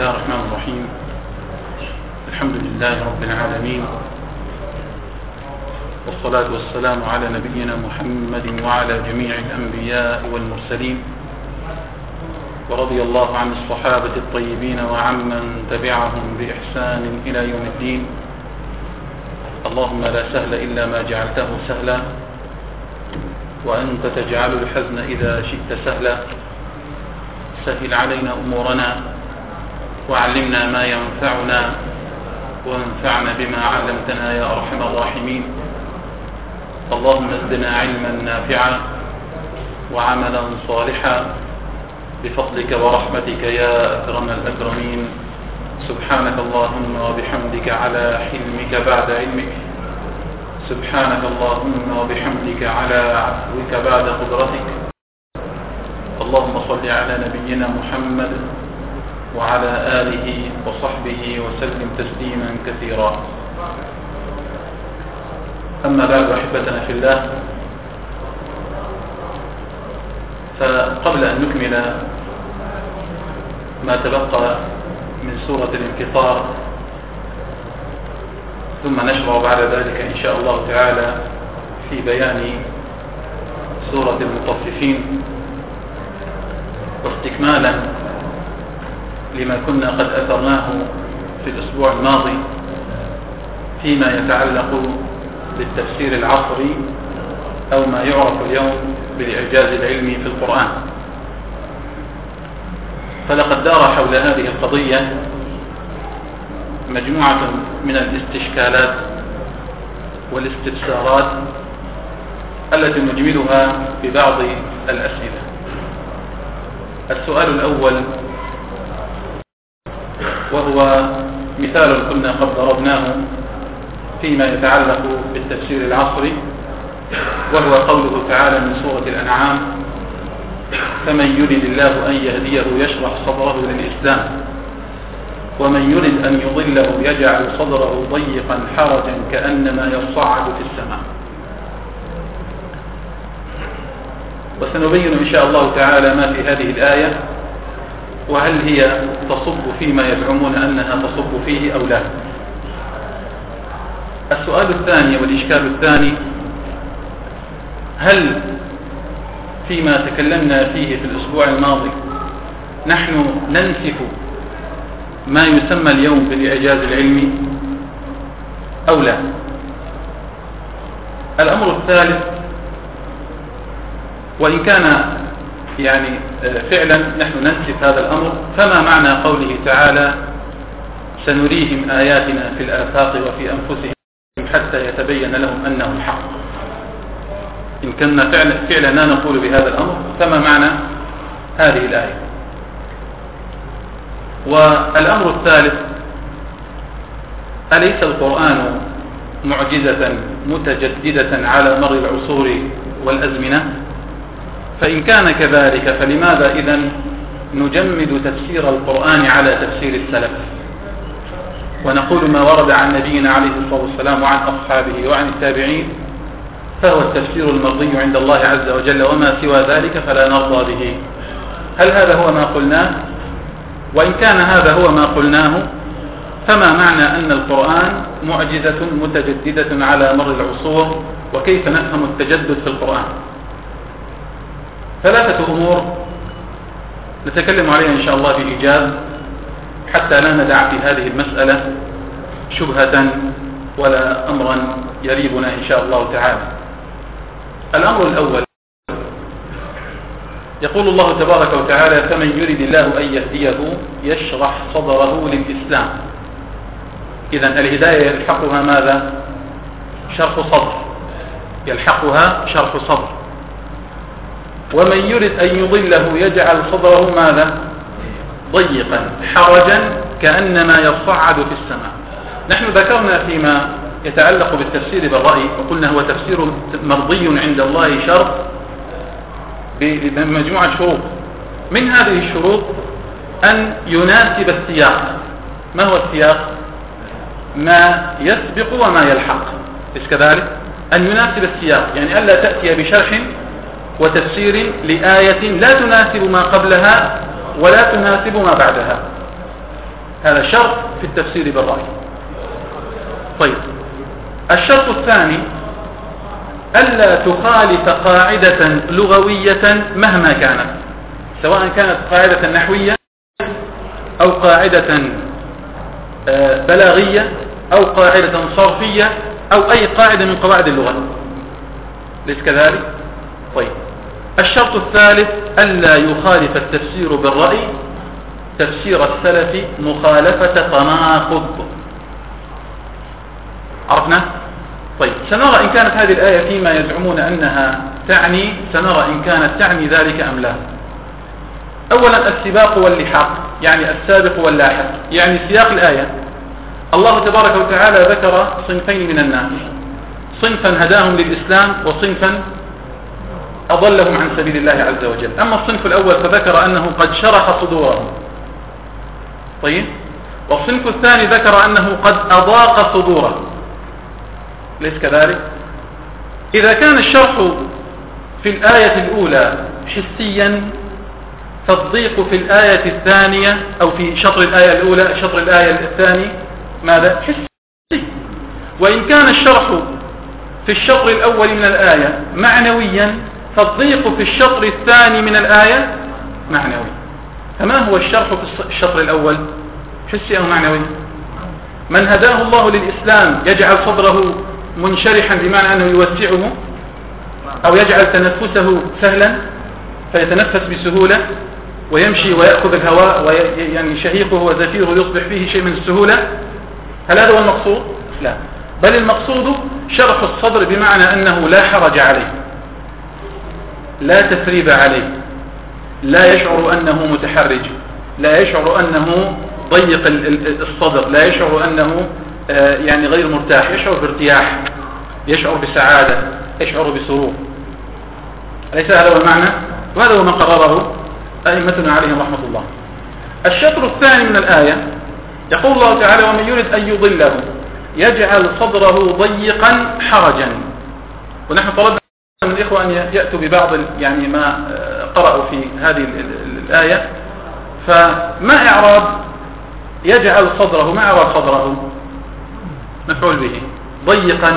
الله الرحمن الرحيم. الحمد لله رب العالمين، والصلاة والسلام على نبينا محمد وعلى جميع الأنبياء والمرسلين، ورضي الله عن الصحابة الطيبين وعمن تبعهم بإحسان إلى يوم الدين. اللهم لا سهل إلا ما جعلته سهلا، وأنت تجعل الحزن إذا شئت سهلا. سهل علينا أمورنا وعلمنا ما ينفعنا وانفعنا بما علمتنا يا أرحم الراحمين. اللهم زدنا علما نافعا وعملا صالحا بفضلك ورحمتك يا أكرم الأكرمين. سبحانك اللهم وبحمدك على حلمك بعد علمك، سبحانك اللهم وبحمدك على عفوك بعد قدرتك. اللهم صل على نبينا محمد وعلى آله وصحبه وسلم تسليما كثيرا. أما بعد، أحبتنا في الله، فقبل أن نكمل ما تبقى من سورة الانفطار، ثم نشرع بعد ذلك إن شاء الله تعالى في بيان سورة المطففين، واستكمالا لما كنا قد أثرناه في الأسبوع الماضي فيما يتعلق بالتفسير العصري أو ما يعرف اليوم بالإعجاز العلمي في القرآن. فلقد دار حول هذه القضية مجموعة من الاستشكالات والاستفسارات التي نجملها ببعض الأسئلة. السؤال الأول، وهو مثال كنا قد ضربناه فيما يتعلق بالتفسير العصري، وهو قوله تعالى من سورة الأنعام: فمن يرد الله أن يهديه يشرح صدره للإسلام، ومن يرد أن يضله يجعل صدره ضيقا حرجا كأنما يصعد في السماء. وسنبين إن شاء الله تعالى ما في هذه الآية، وهل هي تصب فيما يزعمون أنها تصب فيه أو لا. السؤال الثاني والإشكال الثاني: هل فيما تكلمنا فيه في الأسبوع الماضي نحن ننسف ما يسمى اليوم بالإعجاز العلمي أو لا؟ الأمر الثالث، وإن كان فعلا نحن ننسف هذا الأمر، فما معنى قوله تعالى: سنريهم آياتنا في الآفاق وفي أنفسهم حتى يتبين لهم أنه الحق؟ إن كنا فعلا لا نقول بهذا الأمر، فما معنى هذه الآية؟ والأمر الثالث: أليس القرآن معجزة متجددة على مر العصور والأزمنة؟ فإن كان كذلك، فلماذا إذن نجمد تفسير القرآن على تفسير السلف، ونقول ما ورد عن نبينا عليه الصلاة والسلام وعن أصحابه وعن التابعين فهو التفسير المرضي عند الله عز وجل، وما سوى ذلك فلا نرضى به؟ هل هذا هو ما قلناه؟ وإن كان هذا هو ما قلناه، فما معنى أن القرآن معجزة متجددة على مر العصور؟ وكيف نفهم التجدد في القرآن؟ ثلاثة أمور نتكلم عليها إن شاء الله بإيجاز، حتى لا ندع في هذه المسألة شبهة ولا أمرا يريبنا إن شاء الله تعالى. الأمر الأول، يقول الله تبارك وتعالى: فمن يرد الله أن يهديه يشرح صدره للإسلام. إذن الهداية يلحقها ماذا؟ شرح صدر، يلحقها شرح صدر. ومن يرد أن يضله يجعل صدره ماذا؟ ضيقا حرجا كأنما يصعد في السماء. نحن ذكرنا فيما يتعلق بالتفسير بالرأي، وقلنا هو تفسير مرضي عند الله شرط بمجموعة شروط. من هذه الشروط أن يناسب السياق. ما هو السياق؟ ما يسبق وما يلحق، إيش كذلك؟ أن يناسب السياق، يعني ألا تأتي بشرح وتفسير لآية لا تناسب ما قبلها ولا تناسب ما بعدها. هذا شرط في التفسير بالرأي. طيب، الشرط الثاني ألا تخالف قاعدة لغوية مهما كانت، سواء كانت قاعدة نحوية أو قاعدة بلاغية أو قاعدة صرفية أو أي قاعدة من قواعد اللغة، ليس كذلك؟ طيب، الشرط الثالث ألا يخالف التفسير بالرأي تفسير السلف مخالفة تناقض. عرفنا؟ طيب، سنرى إن كانت هذه الآية فيما يزعمون أنها تعني، سنرى إن كانت تعني ذلك أم لا. أولا السباق واللحاق، يعني السابق واللاحق، يعني سياق الآية الله تبارك وتعالى ذكر صنفين من الناس، صنفا هداهم للإسلام وصنفا أضلهم عن سبيل الله عز وجل. أما الصنف الأول فذكر أنه قد شرح صدورهم، طيب، والصنف الثاني ذكر أنه قد أضاق صدوره، ليس كذلك؟ إذا كان الشرح في الآية الأولى حسيا فالضيق في الآية الثانية أو في شطر الآية الأولى شطر الآية الثاني ماذا؟ حسي. وإن كان الشرح في الشطر الأول من الآية معنويا فالضيق في الشطر الثاني من الآية معنوي. فما هو الشرح في الشطر الأول؟ حسي أو معنوي؟ من هداه الله للإسلام يجعل صدره منشرحا بمعنى أنه يوسعه، أو يجعل تنفسه سهلا فيتنفس بسهولة ويمشي ويأخذ الهواء ويعني شهيقه وزفيره يصبح فيه شيء من السهولة. هل هذا هو المقصود؟ لا، بل المقصود شرح الصدر بمعنى أنه لا حرج عليه، لا تثريب عليه، لا يشعر أنه متحرج، لا يشعر أنه ضيق الصدر، لا يشعر أنه يعني غير مرتاح، يشعر بارتياح، يشعر بسعادة، يشعر بسرور. أليس هذا هو المعنى؟ وهذا هو ما قرره أئمتنا عليهم رحمة الله. الشطر الثاني من الآية يقول الله تعالى: ومن يريد أن يضله يجعل صدره ضيقا حرجا. ونحن طلبنا من الإخوة أن يأتوا ببعض يعني ما قرأوا في هذه الآية. فما إعراب يجعل صدره؟ ما إعراب صدره؟ مفعول به. ضيقا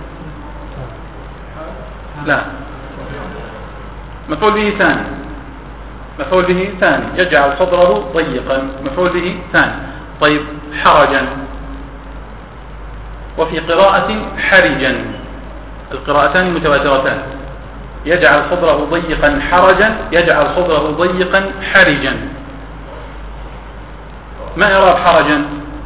لا، مفعول به ثاني، مفعول به ثاني، يجعل صدره ضيقا، مفعول به ثاني. طيب، حرجا، وفي قراءة حرجا، القراءتان متواترتان، يجعل صدره ضيقا حرجا، يجعل صدره ضيقا حرجا. ما إعراب حرجا؟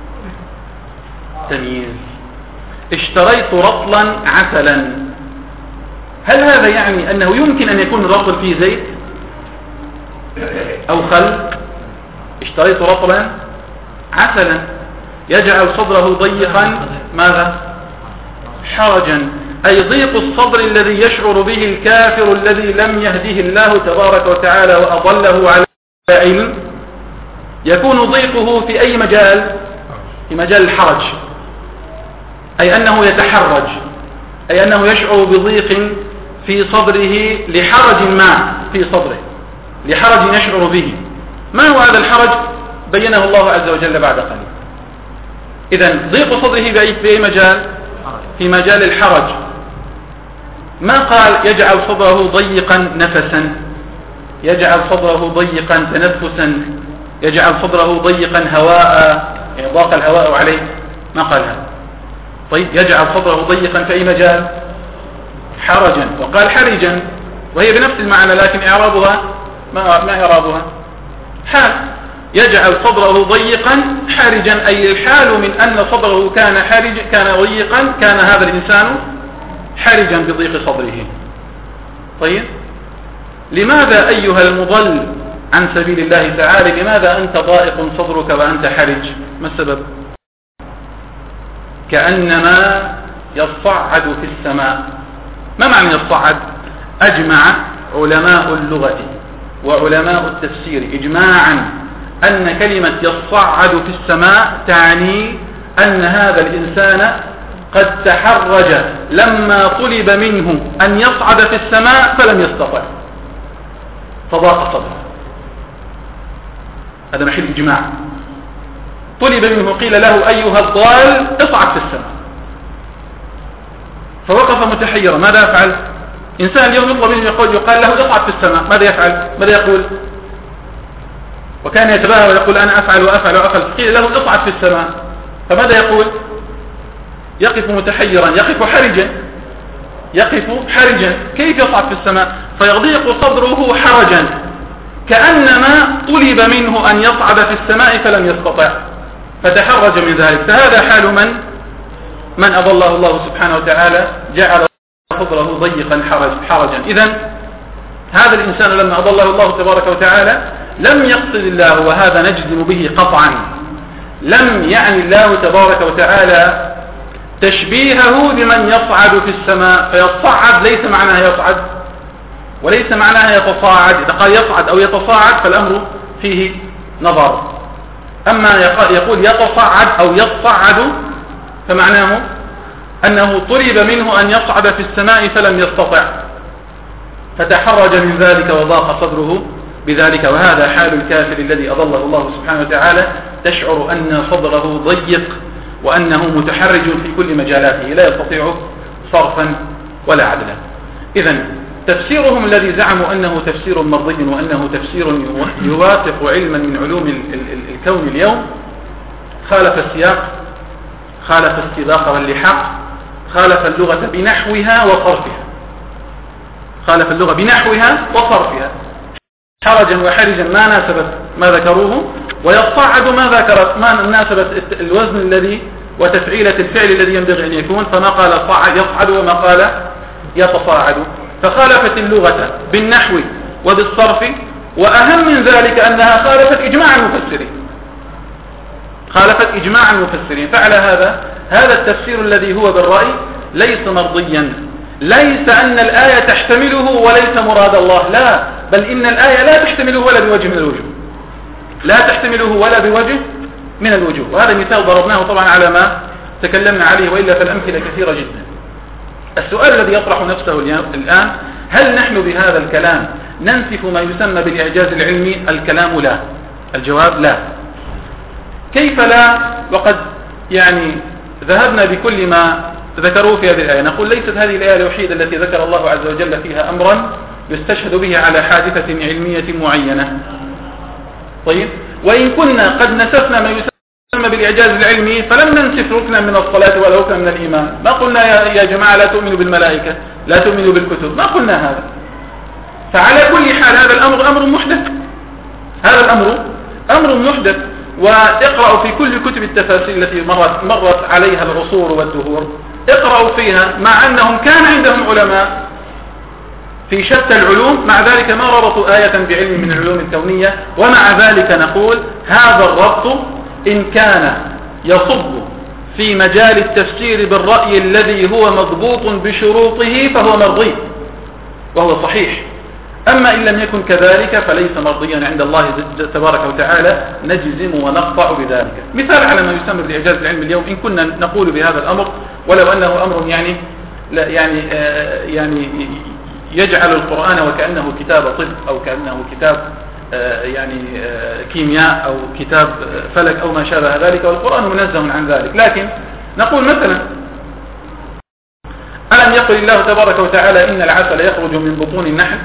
تمييز. اشتريت رطلا عسلا، هل هذا يعني أنه يمكن أن يكون الرطل فيه زيت أو خل؟ اشتريت رطلا عسلا، يجعل صدره ضيقا ماذا؟ حرجا، أي ضيق الصدر الذي يشعر به الكافر الذي لم يهده الله تبارك وتعالى وأضله على علم. يكون ضيقه في أي مجال؟ في مجال الحرج، أي أنه يتحرج، أي أنه يشعر بضيق في صدره لحرج ما في صدره، لحرج يشعر به. ما هو هذا الحرج؟ بينه الله عز وجل بعد قليل. إذن ضيق صدره في أي مجال؟ في مجال الحرج. ما قال يجعل صدره ضيقا نفسا، يجعل صدره ضيقا تنفسا، يجعل صدره ضيقا هواء، يعني ضاق الهواء عليه، ما قال هذا. طيب، يجعل صدره ضيقا في أي مجال؟ حرجا. وقال حرجا وهي بنفس المعنى، لكن إعرابها ما إعرابها؟ حال. يجعل صدره ضيقا حرجا، أي الحال من أن صدره كان حرج، كان ضيقا، كان هذا الإنسان حرجا بضيق صدره. طيب، لماذا أيها المضل عن سبيل الله تعالى، لماذا أنت ضائق صدرك وأنت حرج؟ ما السبب؟ كأنما يصعد في السماء. ما معنى يصعد؟ أجمع علماء اللغة وعلماء التفسير إجماعا أن كلمة يصعد في السماء تعني أن هذا الإنسان قد تحرج لما طلب منه أن يصعد في السماء فلم يستطع، فضاق صدره. هذا محل إجماع. طلب منه قيل له أيها الضال اصعد في السماء، فوقف متحيرا ماذا يفعل؟ إنسان اليوم يطلب منه يقال له اصعد في السماء، ماذا يفعل؟ ماذا يقول؟ وكان يتباهى ويقول أنا أفعل وأفعل وأفعل، قيل له اصعد في السماء، فماذا يقول؟ يقف متحيرا، يقف حرجا، كيف يصعد في السماء؟ فيضيق صدره حرجا، كأنما طلب منه أن يصعد في السماء فلم يستطع، فتحرج من ذلك. فهذا حال من أضله الله سبحانه وتعالى، جعل صدره ضيقا حرجا. إذن هذا الإنسان لما أضله الله تبارك وتعالى لم يقصد الله، وهذا نجزم به قطعا، لم يعني الله تبارك وتعالى تشبيهه بمن يصعد في السماء، فيصعد ليس معناها يصعد وليس معناها يتصاعد. إذا قال يصعد أو يتصاعد فالأمر فيه نظر. أما يقول يتصاعد أو يصعد فمعناه أنه طلب منه أن يصعد في السماء فلم يستطع، فتحرج من ذلك وضاق صدره بذلك. وهذا حال الكافر الذي أضله الله سبحانه وتعالى، تشعر أن صدره ضيق وأنه متحرج في كل مجالاته، لا يستطيع صرفا ولا عدلا. إذن تفسيرهم الذي زعموا أنه تفسير مرضي وأنه تفسير يوافق علما من علوم الكون اليوم خالف السياق، خالف السباق واللحاق، خالف اللغة بنحوها وصرفها، خالف اللغة بنحوها وصرفها. حرجا وحرجا ما ناسبت ما ذكروه، ويصعد ما ناسبت الوزن الذي وتفعيلة الفعل الذي ينبغي أن يكون، فما قال يصعد وما قال يتصاعد. فخالفت اللغة بالنحو وبالصرف، وأهم من ذلك أنها خالفت إجماع المفسرين، خالفت إجماع المفسرين. فعلى هذا التفسير الذي هو بالرأي ليس مرضيا، ليس أن الآية تحتمله وليس مراد الله، لا، بل إن الآية لا تحتمله ولا بوجه من الوجوه، لا تحتمله ولا بوجه من الوجوه. وهذا مثال ضربناه طبعا على ما تكلمنا عليه، وإلا فالأمثلة كثيرة جدا. السؤال الذي يطرح نفسه الآن: هل نحن بهذا الكلام ننسف ما يسمى بالإعجاز العلمي؟ الكلام لا، الجواب لا. كيف لا؟ وقد ذهبنا بكل ما ذكروه في هذه الآية. نقول ليست هذه الآية الوحيدة التي ذكر الله عز وجل فيها أمرا يستشهد به على حادثة علمية معينة. طيب، وإن كنا قد نسفنا ما يسمى بالإعجاز العلمي فلم ننسف ركنا من الصلاة ولا ركنا من الإيمان. ما قلنا يا جماعة لا تؤمنوا بالملائكة، لا تؤمنوا بالكتب، ما قلنا هذا. فعلى كل حال هذا الأمر أمر محدث، هذا الأمر أمر محدث. واقرأوا في كل كتب التفاسير التي مرت عليها العصور والدهور، اقرأوا فيها، مع أنهم كان عندهم علماء في شتى العلوم، مع ذلك ما ربطوا آية بعلم من العلوم الكونية. ومع ذلك نقول هذا الربط إن كان يصب في مجال التفسير بالرأي الذي هو مضبوط بشروطه فهو مرضي وهو صحيح. أما إن لم يكن كذلك فليس مرضيا عند الله تبارك وتعالى، نجزم ونقطع بذلك. مثال على ما يسمى بالإعجاز العلمي اليوم، إن كنا نقول بهذا الأمر ولو أنه أمر يجعل القرآن وكأنه كتاب طب أو كأنه كتاب كيمياء أو كتاب فلك أو ما شابه ذلك، والقرآن منزه عن ذلك. لكن نقول مثلا: ألم يقل الله تبارك وتعالى إن العسل يخرج من بطون النحل،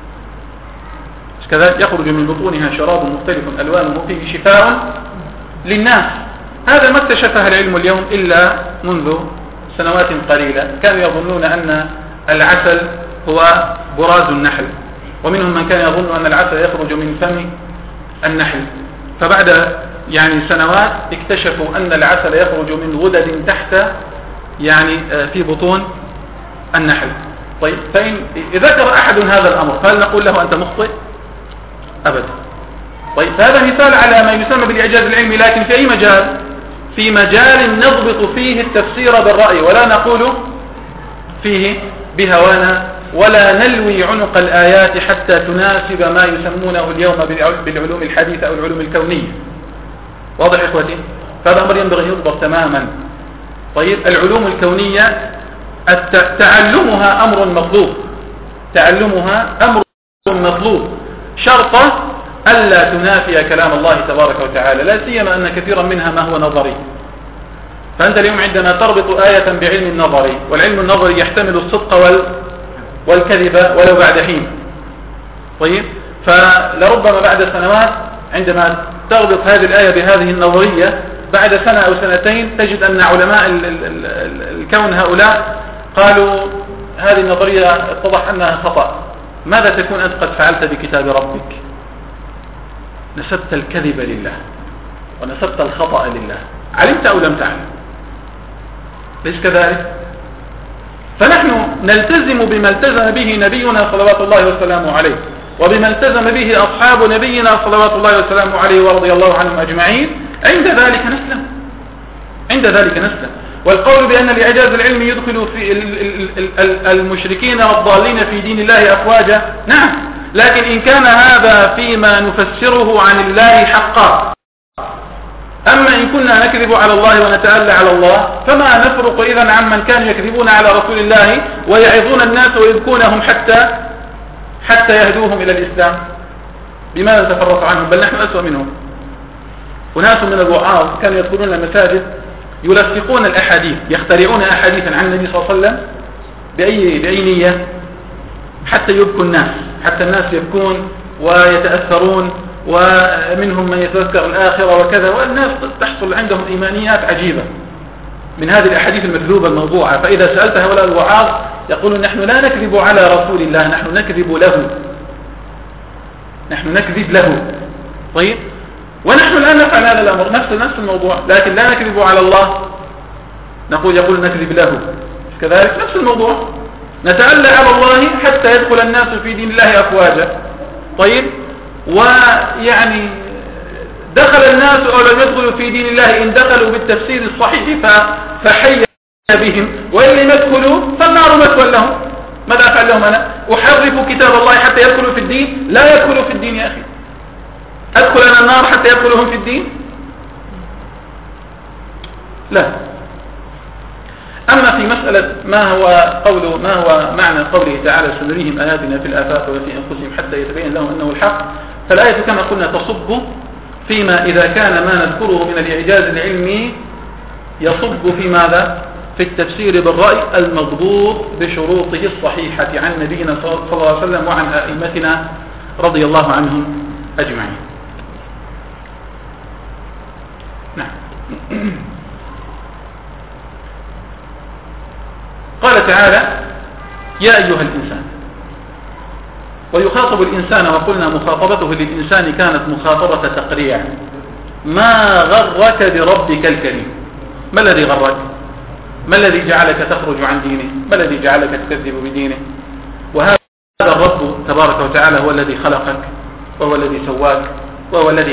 كذلك يخرج من بطونها شراب مختلف ألوانه فيه شفاء للناس. هذا ما اكتشفها العلم اليوم إلا منذ سنوات قليلة. كانوا يظنون أن العسل هو براز النحل، ومنهم من كان يظن أن العسل يخرج من فم النحل. فبعد سنوات اكتشفوا أن العسل يخرج من غدد تحت في بطون النحل. طيب، فإن ذكر أحد هذا الأمر فهل نقول له أنت مخطئ؟ أبدا. طيب، هذا مثال على ما يسمى بالإعجاز العلمي، لكن في أي مجال؟ في مجال نضبط فيه التفسير بالرأي، ولا نقول فيه بهوانا، ولا نلوي عنق الآيات حتى تناسب ما يسمونه اليوم بالعلوم الحديثة أو العلوم الكونية. واضح إخوتي؟ فهذا أمر ينبغي يضبط تماما. طيب، العلوم الكونية تعلمها أمر مطلوب، تعلمها أمر مطلوب، شرط ألا تنافي كلام الله تبارك وتعالى، لا سيما أن كثيرا منها ما هو نظري. فأنت اليوم عندما تربط آية بعلم النظري، والعلم النظري يحتمل الصدق والكذب ولو بعد حين. طيب، فلربما بعد سنوات عندما تربط هذه الآية بهذه النظرية بعد سنة أو سنتين تجد أن علماء الكون هؤلاء قالوا هذه النظرية اتضح أنها خطأ. ماذا تكون أنت قد فعلت بكتاب ربك؟ نسبت الكذب لله ونسبت الخطأ لله، علمت أو لم تعلم؟ ليس كذلك؟ فنحن نلتزم بما التزم به نبينا صلوات الله وسلامه عليه، وبما التزم به أصحاب نبينا صلوات الله وسلامه عليه ورضي الله عنهم أجمعين. عند ذلك نسلم. والقول بأن الإعجاز العلمي يدخل في المشركين والضالين في دين الله أفواجا، نعم، لكن إن كان هذا فيما نفسره عن الله حقا. أما إن كنا نكذب على الله ونتألى على الله فما نفرق إذن عمن كانوا يكذبون على رسول الله ويعظون الناس ويبكونهم حتى يهدوهم إلى الإسلام. بماذا تفرق عنهم؟ بل نحن أسوأ منهم. وناس من الوعاظ كانوا يدخلون المساجد يلفقون الأحاديث، يخترعون أحاديثا عن النبي صلى الله عليه وسلم بأي نية؟ حتى يبكوا الناس، حتى الناس يبكون ويتأثرون، ومنهم من يتذكر الآخرة وكذا، والناس تحصل عندهم إيمانيات عجيبة من هذه الأحاديث المكذوبة الموضوعة. فإذا سألت هؤلاء الوعاظ يقولون نحن لا نكذب على رسول الله، نحن نكذب له. طيب، ونحن لا نفعل هذا الأمر، نفس الموضوع، لكن لا نكذب على الله، يقول نكذب له كذلك، نفس الموضوع. نتألى على الله حتى يدخل الناس في دين الله أفواجا. طيب، ويعني دخل الناس أو لم يدخلوا في دين الله، إن دخلوا بالتفسير الصحيح فحي بهم، وإن لم يدخلوا فالنار مثوى لهم. ماذا أفعل لهم أنا؟ أحرف كتاب الله حتى يدخلوا في الدين؟ لا يدخلوا في الدين يا أخي. أدخل أنا النار حتى يدخلهم في الدين؟ لا. أما في مسألة ما هو معنى قوله تعالى سنريهم آياتنا في الآفاق وفي أنفسهم حتى يتبين لهم أنه الحق، فالآية كما قلنا تصب فيما إذا كان ما نذكره من الإعجاز العلمي يصب في ماذا؟ في التفسير بالرأي المضبوط بشروطه الصحيحة عن نبينا صلى الله عليه وسلم وعن أئمتنا رضي الله عنهم أجمعين. نعم. قال تعالى يا أيها الإنسان، ويخاطب الإنسان، وقلنا مخاطبته للإنسان كانت مخاطبة تقريع. ما غرك بربك الكريم؟ ما الذي غرك؟ ما الذي جعلك تخرج عن دينه؟ ما الذي جعلك تكذب بدينه؟ وهذا الرب تبارك وتعالى هو الذي خلقك، وهو الذي سواك، وهو الذي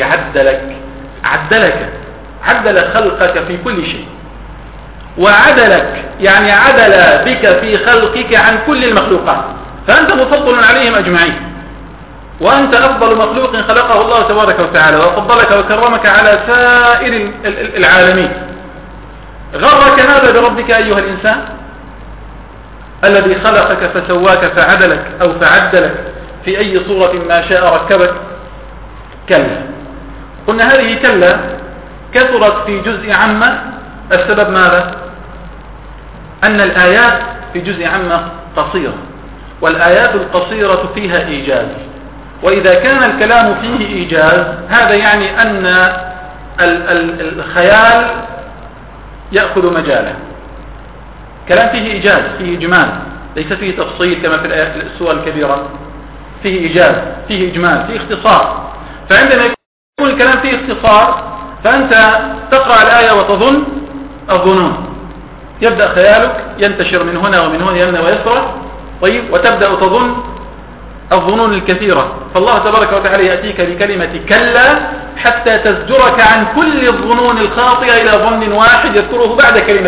عدل خلقك في كل شيء، وعدلك يعني عدل بك في خلقك عن كل المخلوقات، فأنت مفضل عليهم أجمعين، وأنت أفضل مخلوق خلقه الله تبارك وتعالى، وفضلك وكرمك على سائر العالمين. غرك هذا بربك أيها الإنسان الذي خلقك فسواك فعدلك أو فعدلك في أي صورة ما شاء ركبك؟ كلا. قلنا هذه كلا كثرت في جزء عامة. السبب ماذا؟ أن الآيات في جزء عامة قصيرة، والآيات القصيرة فيها إيجاز، وإذا كان الكلام فيه إيجاز هذا يعني أن الخيال يأخذ مجاله. كلام فيه إيجاز، فيه إجمال، ليس فيه تفصيل كما في السور الكبيرة. فيه إيجاز، فيه إجمال، فيه اختصار. فعندما يكون الكلام فيه اختصار فأنت تقرأ الآية وتظن الظنون، يبدأ خيالك ينتشر من هنا ومن هنا يمنى ويسرى. طيب، وتبدأ تظن الظنون الكثيرة، فالله تبارك وتعالى يأتيك بكلمة كلا حتى تزجرك عن كل الظنون الخاطئة إلى ظن واحد يذكره بعد كلمة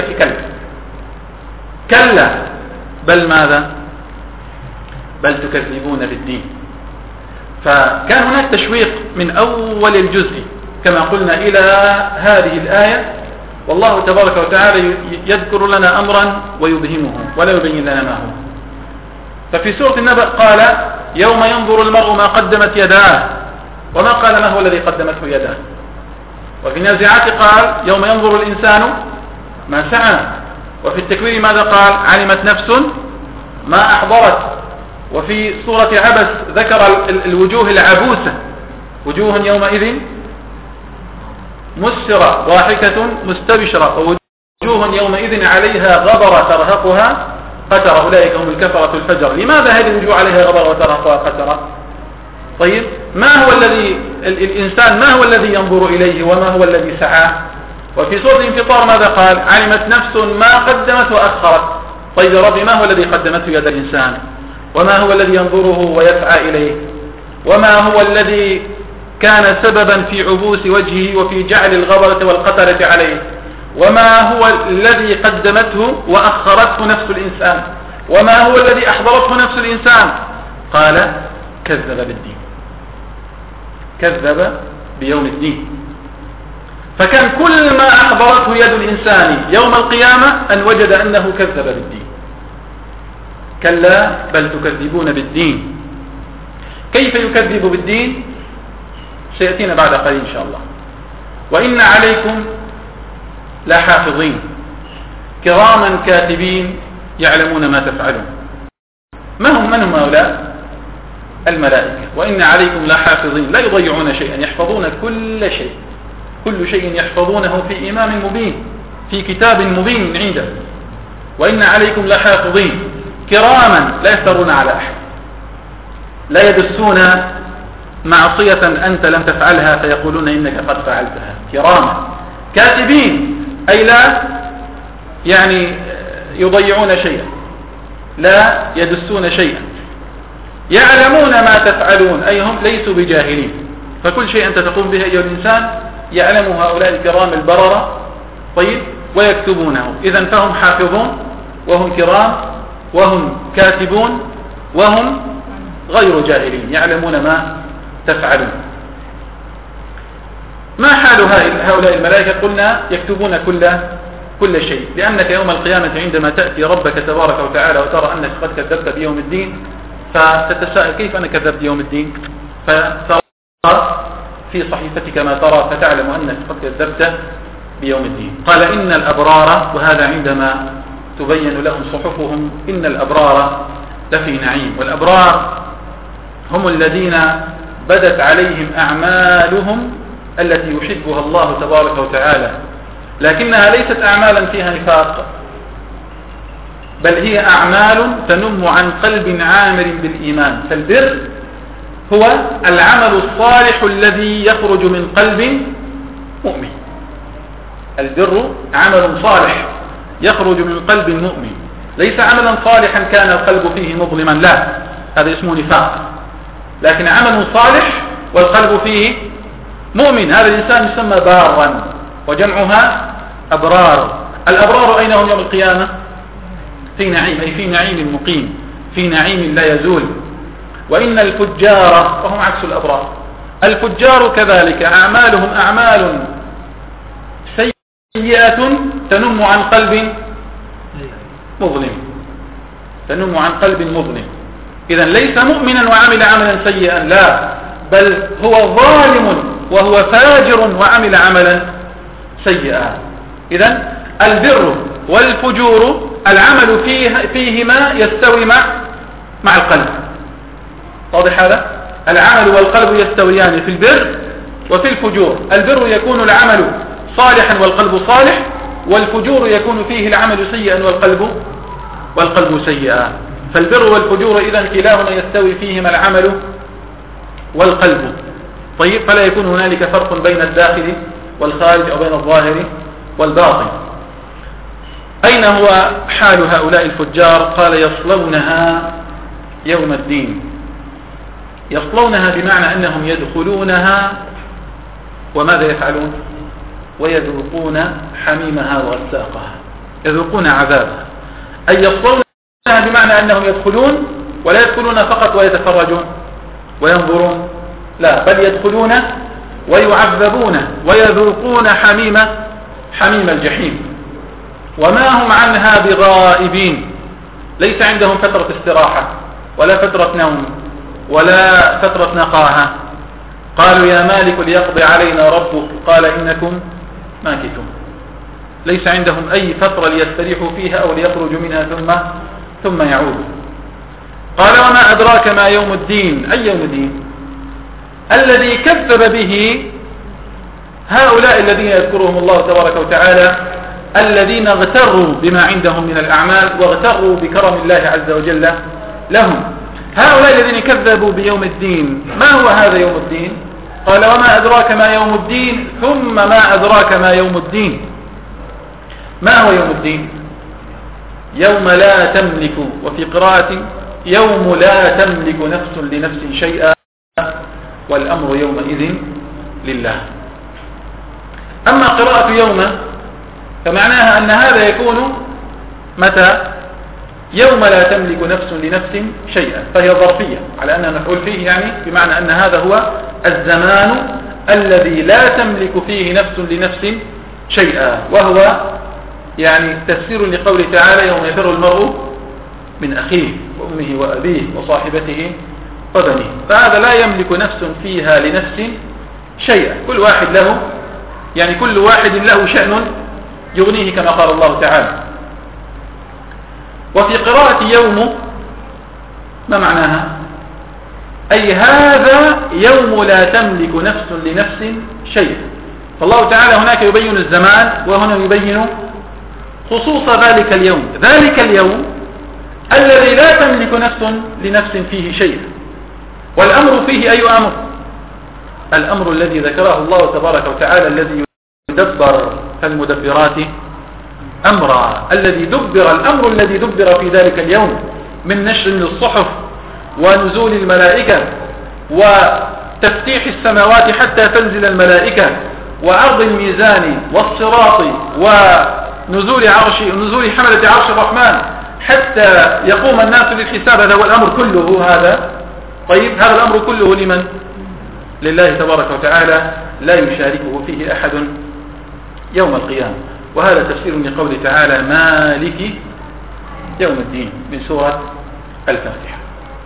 كلا. بل ماذا؟ بل تكذبون بالدين. فكان هناك تشويق من أول الجزء كما قلنا إلى هذه الآية، والله تبارك وتعالى يذكر لنا أمرا ويبهمه ولا يبين لنا ما هو. ففي سورة النبأ قال يوم ينظر المرء ما قدمت يداه وما قال ما هو الذي قدمته يداه. وفي النازعات قال يوم ينظر الإنسان ما سعى. وفي التكوير ماذا قال؟ علمت نفس ما أحضرت. وفي سورة عبس ذكر الوجوه العبوسة، وجوه يومئذ مسفرة ضاحكة مستبشرة ووجوه يومئذ عليها غبرة ترهقها قترة، أولئك هم الكفرة الفجر. لماذا هذه الوجوه عليها غبرة وترهقها قترة؟ طيب ما هو الذي الإنسان ما هو الذي ينظر إليه وما هو الذي سعاه؟ وفي سورة الانفطار ماذا قال؟ علمت نفس ما قدمت وأخرت. طيب يا ربي ما هو الذي قدمته يد الإنسان؟ وما هو الذي ينظره ويسعى إليه؟ وما هو الذي كان سببا في عبوس وجهه وفي جعل الغبرة والقترة عليه؟ وما هو الذي قدمته وأخرته نفس الإنسان؟ وما هو الذي أحضرته نفس الإنسان؟ قال كذب بالدين، كذب بيوم الدين. فكان كل ما أحضرته يد الإنسان يوم القيامة أن وجد أنه كذب بالدين. كلا بل تكذبون بالدين. كيف يكذب بالدين؟ سيأتينا بعد قليل إن شاء الله. وإن عليكم لحافظين كراما كاتبين يعلمون ما تفعلون. من هم هؤلاء؟ الملائكة. وإن عليكم لحافظين لا يضيعون شيئا، يحفظون كل شيء، كل شيء يحفظونه في إمام مبين، في كتاب مبين عنده. وإن عليكم لحافظين كراما لا يفترون على أحد، لا يدسون معصية أنت لم تفعلها فيقولون إنك قد فعلتها. كراما كاتبين أي لا يضيعون شيئا، لا يدسون شيئا، يعلمون ما تفعلون أي هم ليسوا بجاهلين. فكل شيء أنت تقوم به أيها الإنسان يعلمه هؤلاء الكرام البررة، طيب، ويكتبونه. إذن فهم حافظون وهم كرام وهم كاتبون وهم غير جاهلين، يعلمون ما تفعلون. ما حال هؤلاء الملائكة؟ قلنا يكتبون كل شيء، لأنك يوم القيامة عندما تأتي ربك تبارك وتعالى وترى أنك قد كذبت بيوم الدين فتتساءل كيف أنا كذبت يوم الدين؟ فترى في صحيفتك ما ترى فتعلم أنك قد كذبت بيوم الدين. قال إن الأبرار، وهذا عندما تبين لهم صحفهم، إن الأبرار لفي نعيم. والأبرار هم الذين بدت عليهم أعمالهم التي يحبها الله تبارك وتعالى، لكنها ليست أعمالا فيها نفاق، بل هي أعمال تنم عن قلب عامر بالإيمان. فالبر هو العمل الصالح الذي يخرج من قلب مؤمن. البر عمل صالح يخرج من قلب مؤمن، ليس عملا صالحا كان القلب فيه مظلما، لا، هذا اسمه نفاق. لكن عمل صالح والقلب فيه مؤمن، هذا الإنسان يسمى بارا، وجمعها أبرار. الأبرار أين هم يوم القيامة؟ في نعيم، أي في نعيم مقيم، في نعيم لا يزول. وإن الفجار، وهم عكس الأبرار، الفجار كذلك أعمالهم أعمال سيئة تنم عن قلب مظلم، تنم عن قلب مظلم. إذن ليس مؤمنا وعمل عملا سيئا، لا، بل هو ظالم وهو فاجر وعمل عملا سيئا. إذن البر والفجور العمل فيهما يستوي مع القلب. واضح هذا؟ العمل والقلب يستويان في البر وفي الفجور. البر يكون العمل صالحا والقلب صالح، والفجور يكون فيه العمل سيئا والقلب سيئا. فالبر والفجور إذن كلاهما يستوي فيهما العمل والقلب. طيب، فلا يكون هنالك فرق بين الداخل والخارج أو بين الظاهر والباطن. أين هو حال هؤلاء الفجار؟ قال يصلونها يوم الدين. يصلونها بمعنى أنهم يدخلونها وماذا يفعلون؟ ويذوقون حميمها وغساقها، يذوقون عذابها. أي يصلونها بمعنى أنهم يدخلون، ولا يدخلون فقط ويتفرجون وينظرون، لا، بل يدخلون ويعذبون ويذوقون حميم الجحيم. وما هم عنها بغائبين، ليس عندهم فترة استراحة ولا فترة نوم ولا فترة نقاهة، قالوا يا مالك ليقضي علينا ربك قال إنكم ماكثون. ليس عندهم أي فترة ليستريحوا فيها أو ليخرجوا منها ثم يعودوا. قال وما أدراك ما يوم الدين. أي يوم الدين؟ الذي كذب به هؤلاء الذين يذكرهم الله تبارك وتعالى، الذين اغتروا بما عندهم من الأعمال واغتروا بكرم الله عز وجل لهم. هؤلاء الذين كذبوا بيوم الدين. ما هو هذا يوم الدين؟ قال وما أدراك ما يوم الدين ثم ما أدراك ما يوم الدين. ما هو يوم الدين؟ يوم لا تملك، وفي قراءة يوم لا تملك نفس لنفس شيئا والأمر يومئذ لله. أما قراءة يوم فمعناها أن هذا يكون متى؟ يوم لا تملك نفس لنفس شيئا، فهي ظرفية على أنها مفعول فيه، يعني بمعنى أن هذا هو الزمان الذي لا تملك فيه نفس لنفس شيئا، وهو يعني تفسير لقوله تعالى يوم يفر المرء من أخيه وأمه وأبيه وصاحبته وبنيه. فهذا لا يملك نفس فيها لنفس شيئا، كل واحد له، يعني كل واحد له شأن يغنيه كما قال الله تعالى. وفي قراءة يوم ما معناها؟ أي هذا يوم لا تملك نفس لنفس شيئا. فالله تعالى هناك يبين الزمان وهنا يبين خصوص ذلك اليوم، ذلك اليوم الذي لا تملك نفس لنفس فيه شيئا. والأمر فيه أي أمر؟ الأمر الذي ذكره الله تبارك وتعالى الذي يدبر المدبرات أمرا، الذي دبر الأمر الذي دبر في ذلك اليوم من نشر للصحف ونزول الملائكة وتفتيح السماوات حتى تنزل الملائكة وعرض الميزان والصراط ونزول حملة عرش الرحمن حتى يقوم الناس للحساب. هذا هو الأمر كله. هذا طيب، هذا الأمر كله لمن؟ لله تبارك وتعالى، لا يشاركه فيه أحد يوم القيامة. وهذا تفسير لقوله تعالى مالك يوم الدين من سورة الفاتحة.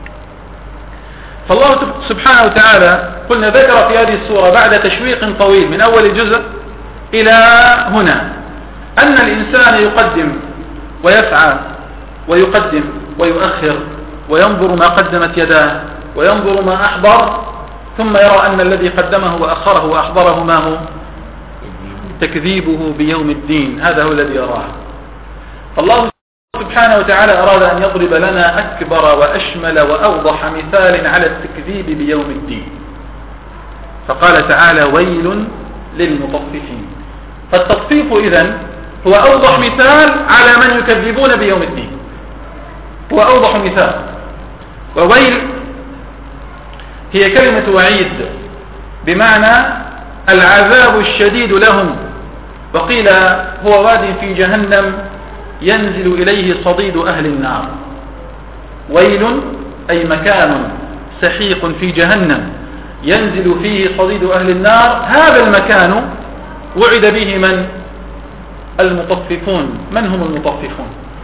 فالله سبحانه وتعالى قلنا ذكر في هذه السورة بعد تشويق طويل من أول الجزء إلى هنا أن الإنسان يقدم ويسعى ويقدم ويؤخر وينظر ما قدمت يداه وينظر ما أحضر، ثم يرى أن الذي قدمه وأخره وأحضره ما هو؟ تكذيبه بيوم الدين. هذا هو الذي يراه. الله سبحانه وتعالى أراد أن يضرب لنا أكبر وأشمل وأوضح مثال على التكذيب بيوم الدين، فقال تعالى ويل للمطففين. فالتطفيف إذن هو أوضح مثال على من يكذبون بيوم الدين، هو أوضح مثال. وويل هي كلمة وعيد بمعنى العذاب الشديد لهم. وقيل هو واد في جهنم ينزل إليه صديد أهل النار. ويل أي مكان سحيق في جهنم ينزل فيه صديد أهل النار. هذا المكان وعد به من؟ المطففون. من هم المطففون؟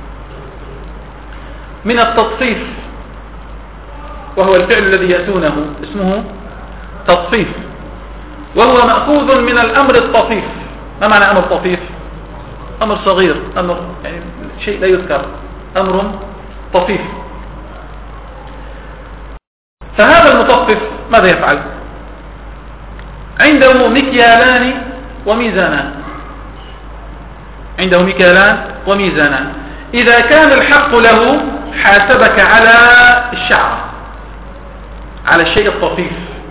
من التطفيف، وهو الفعل الذي يأتونه اسمه تطفيف، وهو مأخوذ من الأمر الطفيف. ما معنى أمر طفيف؟ أمر صغير، أمر يعني شيء لا يذكر، أمر طفيف. فهذا المطفف ماذا يفعل؟ عنده مكيالان وميزانان، عنده مكيالان وميزانان. إذا كان الحق له حاسبك على الشعر، على الشيء الطفيف،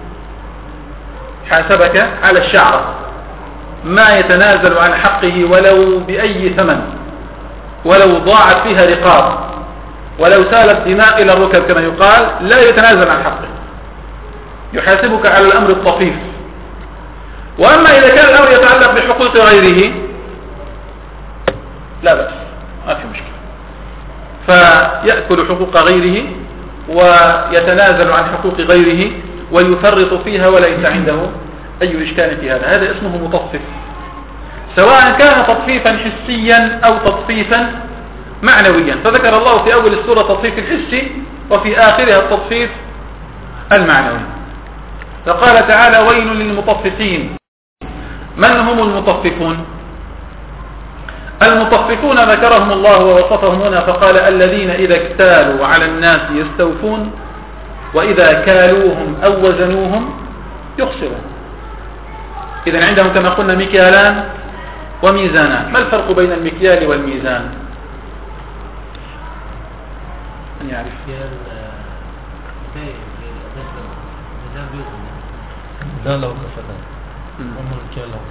حاسبك على الشعر ما يتنازل عن حقه ولو بأي ثمن، ولو ضاعت فيها رقاب، ولو سالت دماء إلى الركب كما يقال، لا يتنازل عن حقه، يحاسبك على الأمر الطفيف. وأما إذا كان الأمر يتعلق بحقوق غيره لا بأس، ما في مشكلة، فيأكل حقوق غيره ويتنازل عن حقوق غيره ويفرط فيها وليس عنده أي إشكال في هذا. هذا اسمه مطفف، سواء كان تطفيفا حسيا أو تطفيفا معنويا. فذكر الله في أول السورة التطفيف الحسي وفي آخرها التطفيف المعنوي. فقال تعالى ويل للمطففين. من هم المطففون؟ المطففون ذكرهم الله ووصفهم هنا فقال الذين إذا اكتالوا على الناس يستوفون وإذا كالوهم أو وزنوهم يخسرون. إذن عندهم كما قلنا مكيالان وميزانان. ما الفرق بين المكيال والميزان؟ من يعرف؟ لا له كفتان وما الكيال له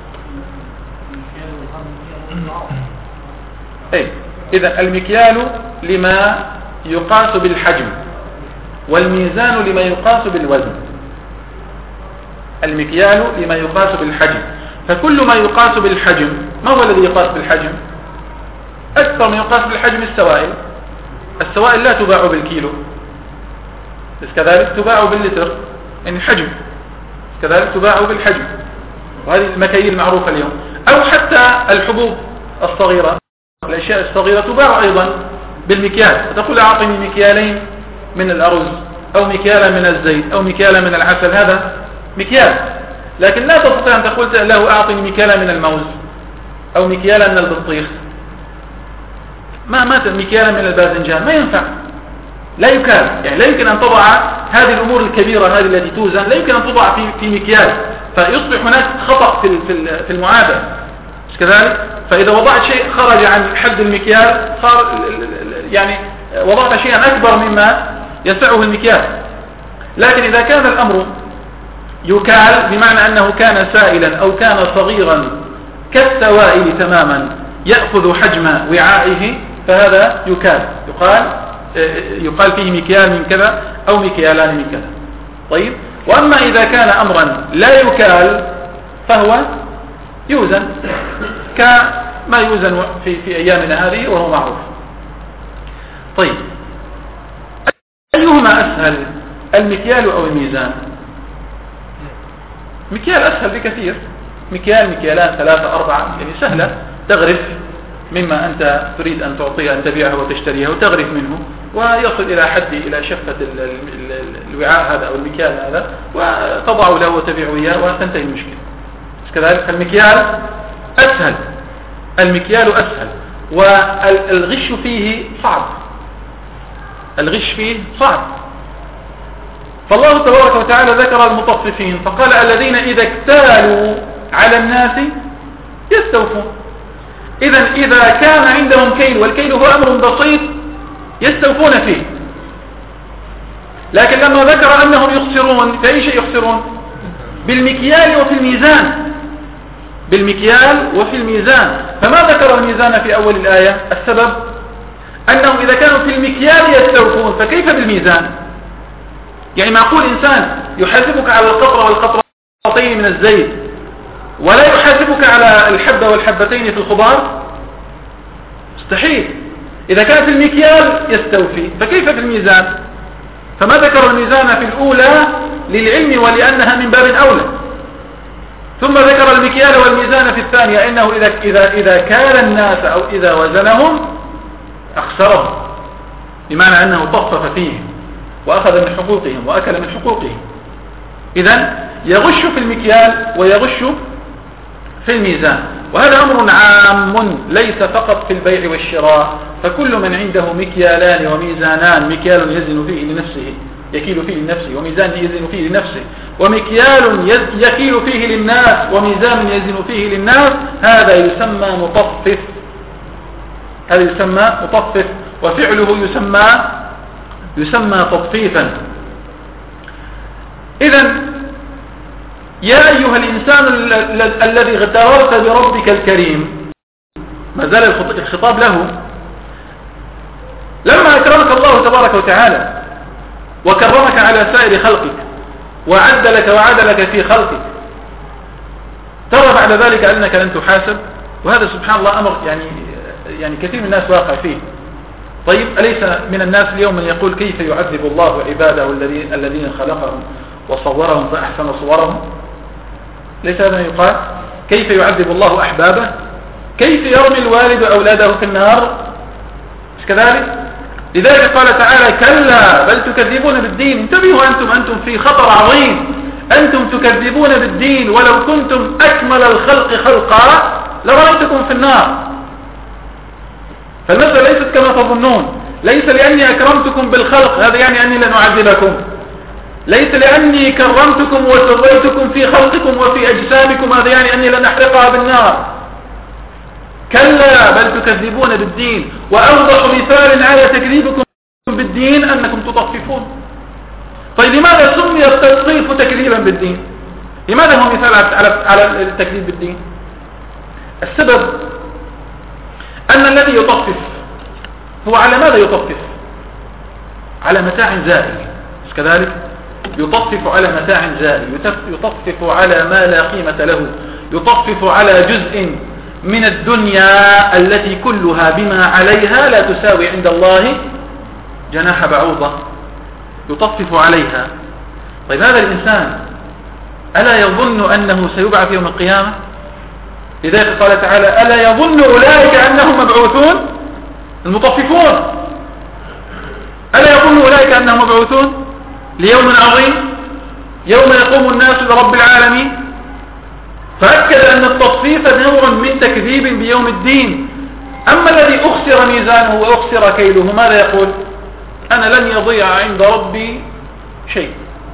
كفتان. إذا المكيال لما يقاس بالحجم والميزان لما يقاس بالوزن. المكيال لما يقاس بالحجم، فكل ما يقاس بالحجم ما هو الذي يقاس بالحجم؟ أكثر ما يقاس بالحجم السوائل. السوائل لا تباع بالكيلو، بس كذلك تباع باللتر، يعني حجم كذلك تباع بالحجم، وهذه المكاييل المعروفة اليوم. أو حتى الحبوب الصغيرة، الأشياء الصغيرة تباع أيضا بالمكيال، فتقول أعطني مكيالين من الأرز أو مكيالا من الزيت أو مكيالا من العسل، هذا مكيال. لكن لا تستطيع أن تقول له أعطني مكيالا من الموز أو مكيالا من البطيخ، ما مكيالا من الباذنجان، ما ينفع، لا يكال. يعني لا يمكن أن تضع هذه الأمور الكبيرة هذه التي توزن، لا يمكن أن تضع في مكيال، فيصبح هناك خطأ في المعادلة، مش كذلك؟ فإذا وضعت شيء خرج عن حد المكيال صار يعني وضعت شيئا أكبر مما يسعه المكيال. لكن إذا كان الأمر يكال بمعنى أنه كان سائلا أو كان صغيرا كالسوائل تماما يأخذ حجم وعائه، فهذا يكال، يقال فيه مكيال من كذا أو مكيالان من كذا. طيب، وأما إذا كان أمرا لا يكال فهو يوزن كما يوزن في أيامنا هذه وهو معروف. طيب، أيهما أسهل، المكيال أو الميزان؟ مكيال أسهل بكثير، مكيالان 3 4 يعني سهلة، تغرف مما أنت تريد أن تعطيها أن تبيعه وتشتريها وتغرف منه ويصل إلى شفة الوعاء هذا أو المكيال هذا وتضع له وتبيعه إياه وتنتهي المشكلة. كذلك المكيال أسهل، المكيال أسهل، والغش فيه صعب، الغش فيه صعب. فالله تبارك وتعالى ذكر المطففين فقال الذين إذا اكتالوا على الناس يستوفون. إذا كان عندهم كيل، والكيل هو أمر بسيط يستوفون فيه، لكن لما ذكر أنهم يخسرون في أي شيء يخسرون؟ بالمكيال وفي الميزان، بالمكيال وفي الميزان. فما ذكر الميزان في أول الآية؟ السبب أنهم إذا كانوا في المكيال يستوفون فكيف بالميزان؟ يعني معقول إنسان يحاسبك على القطرة والقطرتين من الزيت ولا يحاسبك على الحبة والحبتين في الخضار؟ مستحيل. إذا كان في المكيال يستوفي فكيف في الميزان؟ فما ذكر الميزان في الأولى للعلم ولأنها من باب أولى، ثم ذكر المكيال والميزان في الثانية إنه إذا كال الناس أو إذا وزنهم أخسرهم، بمعنى أنه طفف فيهم وأخذ من حقوقهم وأكل من حقوقهم. إذن يغش في المكيال ويغش في الميزان، وهذا أمر عام ليس فقط في البيع والشراء، فكل من عنده مكيالان وميزانان، مكيال يزن فيه لنفسه يكيل فيه لنفسه وميزان يزن فيه لنفسه، ومكيال يكيل فيه للناس وميزان يزن فيه للناس، هذا يسمى مطفف، هذا يسمى مطفف، وفعله يسمى تطفيفا. إذن يا أيها الإنسان الذي اغتررت بربك الكريم، ما زال الخطاب له، لما أكرمك الله تبارك وتعالى وكرمك على سائر خلقك وعدلك وعدلك في خلقك، ترى بعد ذلك أنك لن تحاسب؟ وهذا سبحان الله أمر يعني كثير من الناس واقع فيه. طيب، أليس من الناس اليوم من يقول كيف يعذب الله عباده الذين خلقهم وصورهم فأحسن صورهم؟ ليس هذا يقال؟ كيف يعذب الله أحبابه؟ كيف يرمي الوالد أولاده في النار؟ مش كذلك؟ لذلك قال تعالى كلا بل تكذبون بالدين. انتبهوا، أنتم في خطر عظيم. أنتم تكذبون بالدين ولو كنتم أكمل الخلق خلقا لرأيتكم في النار. فالمسألة ليست كما تظنون، ليس لأني أكرمتكم بالخلق هذا يعني أني لن أعذبكم، ليس لأني كرمتكم وسويتكم في خلقكم وفي أجسامكم هذا يعني أني لن أحرقها بالنار. كلا بل تكذبون بالدين. وأوضح مثال على تكذيبكم بالدين أنكم تطففون. طيب لماذا سمي التطفيف تكذيبا بالدين؟ لماذا هو مثال على التكذيب بالدين؟ السبب أن الذي يطفف هو على ماذا يطفف؟ على متاع زائل، مش كذلك؟ يطفف على متاع زائل، يطفف على ما لا قيمة له، يطفف على جزء من الدنيا التي كلها بما عليها لا تساوي عند الله جناح بعوضة، يطفف عليها. طيب هذا الإنسان ألا يظن أنه سيبعث يوم القيامة؟ لذلك قال تعالى ألا يظن أولئك أنهم مبعوثون؟ المطففون ألا يظن أولئك أنهم مبعوثون ليوم عظيم يوم يقوم الناس لرب العالمين؟ فأكد أن التطفيف نوع من تكذيب بيوم الدين. أما الذي أخسر ميزانه وأخسر كيله ماذا يقول؟ أنا لن يضيع عند ربي شيء،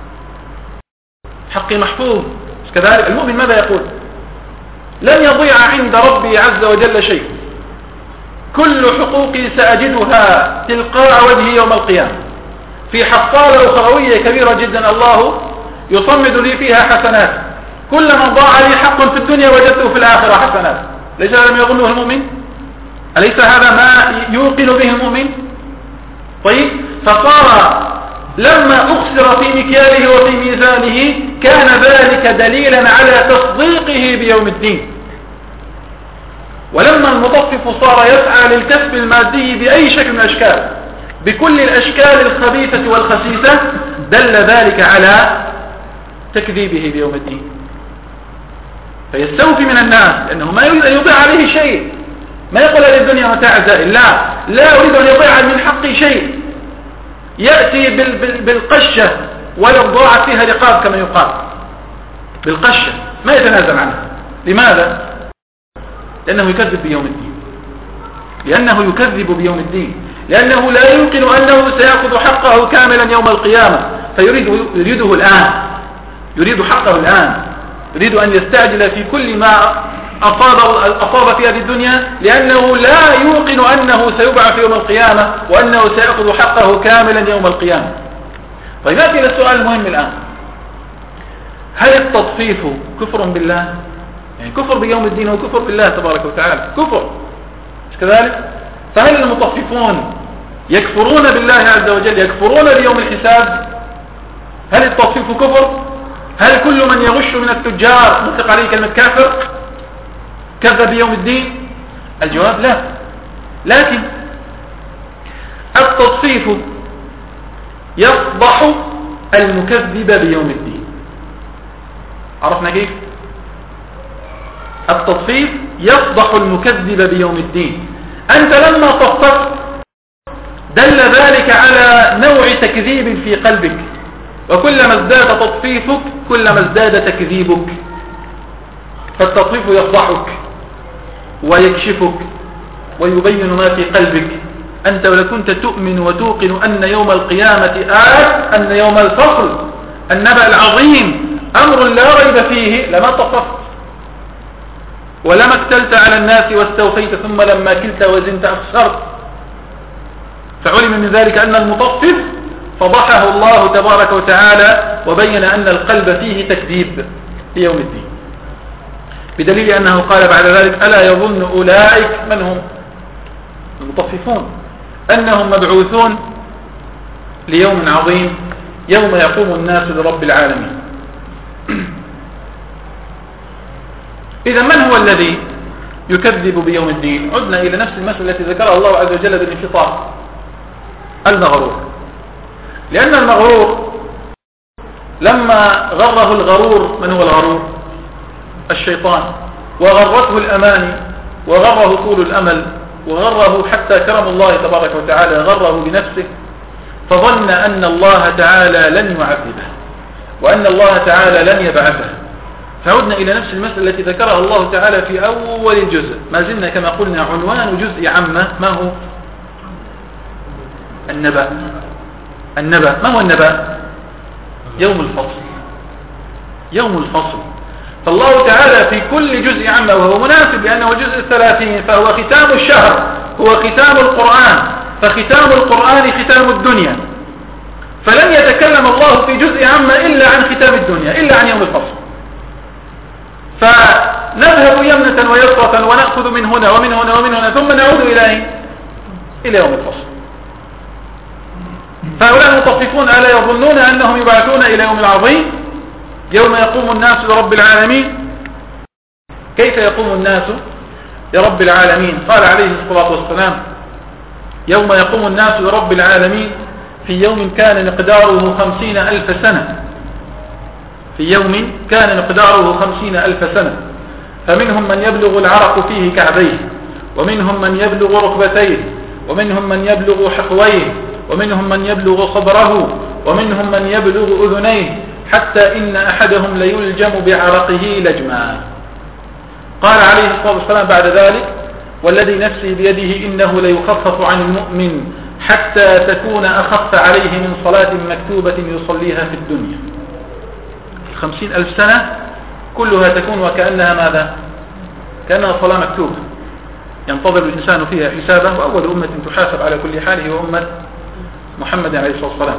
حقي محفوظ، مش كذلك؟ المؤمن ماذا يقول؟ لن يضيع عند ربي عز وجل شيء، كل حقوقي سأجدها تلقاء وجهي يوم القيامة في حصالة أخروية كبيرة جدا الله يصمد لي فيها حسنات، كلما ضاع لي حق في الدنيا وجدته في الآخرة حسنات. ليس هذا ما يظنه المؤمن؟ أليس هذا ما يوقن به المؤمن؟ طيب فصار لما أخسر في مكياله وفي ميزانه كان ذلك دليلا على تصديقه بيوم الدين. ولما المطفف صار يسعى للكسب المادي بأي شكل من الأشكال بكل الأشكال الخبيثة والخسيسة دل ذلك على تكذيبه بيوم الدين. فيستوفي من الناس لأنه ما يريد أن يضيع عليه شيء، ما يقول هذه الدنيا متاع زائل، لا أريد أن يضيع من حقي شيء، يأتي بالقشة ولو ضاعت فيها رقاب كما يقال، بالقشة ما يتنازل عنها. لماذا؟ لأنه يكذب بيوم الدين، لأنه يكذب بيوم الدين، لأنه لا يمكن أنه سيأخذ حقه كاملا يوم القيامة، فيريده الآن، يريد حقه الآن، يريد أن يستعجل في كل ما أصاب في هذه الدنيا، لأنه لا يوقن أنه سيبعث يوم القيامة وأنه سيأخذ حقه كاملا يوم القيامة. طيب نأتي إلى السؤال المهم الآن، هل التطفيف كفر بالله؟ يعني كفر بيوم الدين وكفر بالله تبارك وتعالى، كفر، مش كذلك؟ فهل المطففون يكفرون بالله عز وجل، يكفرون بيوم الحساب؟ هل التطفيف كفر؟ هل كل من يغش من التجار نطلق عليه كلمة كافر كذب بيوم الدين؟ الجواب لا. لكن التطفيف يفضح المكذب بيوم الدين. عرفنا كيف؟ التطفيف يفضح المكذب بيوم الدين. أنت لما طففت دل ذلك على نوع تكذيب في قلبك، وكلما ازداد تطفيفك كلما ازداد تكذيبك. فالتطفيف يفضحك ويكشفك ويبين ما في قلبك. أنت ولو كنت تؤمن وتوقن أن يوم القيامة أن يوم الفصل النبأ العظيم أمر لا ريب فيه لما طففت ولما اكتلت على الناس واستوفيت، ثم لما كلت وزنت أخسرت. فعلم من ذلك أن المطفف فضحه الله تبارك وتعالى وبين أن القلب فيه تكذيب في يوم الدين، بدليل أنه قال بعد ذلك ألا يظن أولئك من هم المطففون أنهم مبعوثون ليوم عظيم يوم يقوم الناس لرب العالمين. إذا من هو الذي يكذب بيوم الدين؟ عدنا إلى نفس المسألة التي ذكرها الله عز وجل بالانفطار، المغرور. لأن المغرور لما غره الغرور، من هو الغرور؟ الشيطان، وغرته الأماني وغره طول الأمل وغره حتى كرم الله تبارك وتعالى غره بنفسه، فظن أن الله تعالى لن يعذبه وأن الله تعالى لن يبعثه. فعدنا إلى نفس المسألة التي ذكرها الله تعالى في أول الجزء. ما زلنا كما قلنا عنوان جزء عامة. ما هو النبأ؟ النبأ ما هو النبأ؟ يوم الفصل. يوم الفصل. فالله تعالى في كل جزء عامة، وهو مناسب لأنه جزء 30، فهو ختام الشهر، هو ختام القرآن، فختام القرآن ختام الدنيا. فلن يتكلم الله في جزء عامة إلا عن ختام الدنيا، إلا عن يوم الفصل. فنذهب يمنة ويسرة ونأخذ من هنا ومن هنا ومن هنا، ثم نعود إلى يوم الفصل. فهؤلاء المطففون ألا يظنون أنهم يبعثون إلى يوم العظيم يوم يقوم الناس لرب العالمين؟ كيف يقوم الناس لرب العالمين؟ قال عليه الصلاة والسلام: يوم يقوم الناس لرب العالمين في يوم كان مقداره 50,000 سنة. في يوم كان مقداره 50,000 سنة. فمنهم من يبلغ العرق فيه كعبيه، ومنهم من يبلغ ركبتيه، ومنهم من يبلغ حقويه، ومنهم من يبلغ صدره، ومنهم من يبلغ أذنيه، حتى إن أحدهم ليلجم بعرقه لجما. قال عليه الصلاة والسلام بعد ذلك: والذي نفسي بيده إنه ليخفف عن المؤمن حتى تكون أخف عليه من صلاة مكتوبة يصليها في الدنيا. 50,000 سنة كلها تكون وكأنها ماذا؟ كأنها صلاة مكتوبة ينتظر الإنسان فيها حسابه. وأول أمة تحاسب على كل حال هي أمة محمد عليه الصلاة والسلام.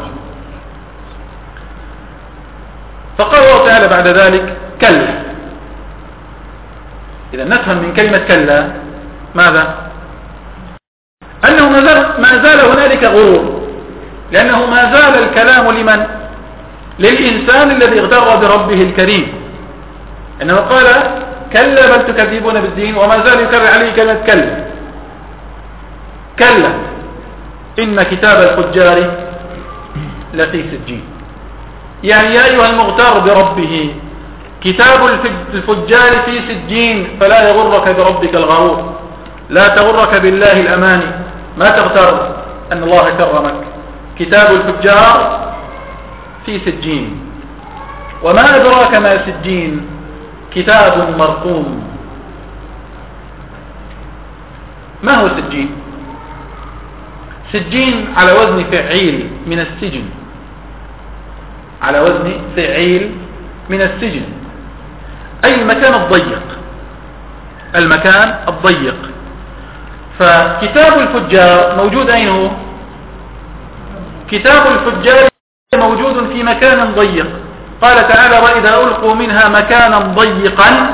فقال الله تعالى بعد ذلك: كلا. إذا نفهم من كلمة كلا ماذا؟ أنه ما زال هنالك غرور، لأنه ما زال الكلام لمن؟ للإنسان الذي اغتر بربه الكريم. إنه قال: كلا بل تكذبون بالدين، وما زال يكرر عليه كلمة كلا. كلا إن كتاب الفجار لفي سجين. يعني يا أيها المغتر بربه، كتاب الفجار في سجين، فلا يغرك بربك الغرور، لا تغرك بالله الأماني، ما تغتر أن الله كرمك. كتاب الفجار في سجين. وما أدراك ما سجين؟ كتاب مرقوم. ما هو سجين؟ سجين على وزن فعيل من السجن، على وزن فعيل من السجن، أي المكان الضيق، المكان الضيق. فكتاب الفجار موجود أين هو؟ كتاب الفجار موجود في مكان ضيق. قال تعالى: وإذا ألقوا منها مكانا ضيقا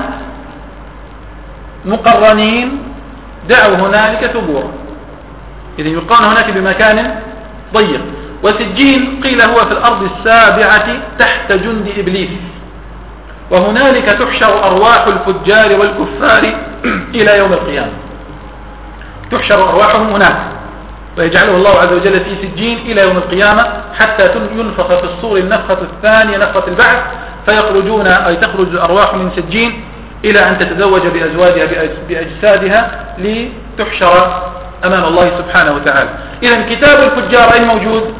مقرنين دعوا هنالك ثبورا. إذن يقال هناك بمكان ضيق. وسجين قيل هو في الأرض السابعة تحت جند إبليس، وهنالك تحشر أرواح الفجار والكفار إلى يوم القيامة. تحشر أرواحهم هناك، ويجعله الله عز وجل في سجين إلى يوم القيامة، حتى ينفخ في الصور النفخة الثانية، نفخة البعث، فيخرجون أي تخرج الأرواح من سجين إلى أن تتزوج بأزواجها بأجسادها لتحشر أمام الله سبحانه وتعالى. إذن كتاب الفجار أين موجود؟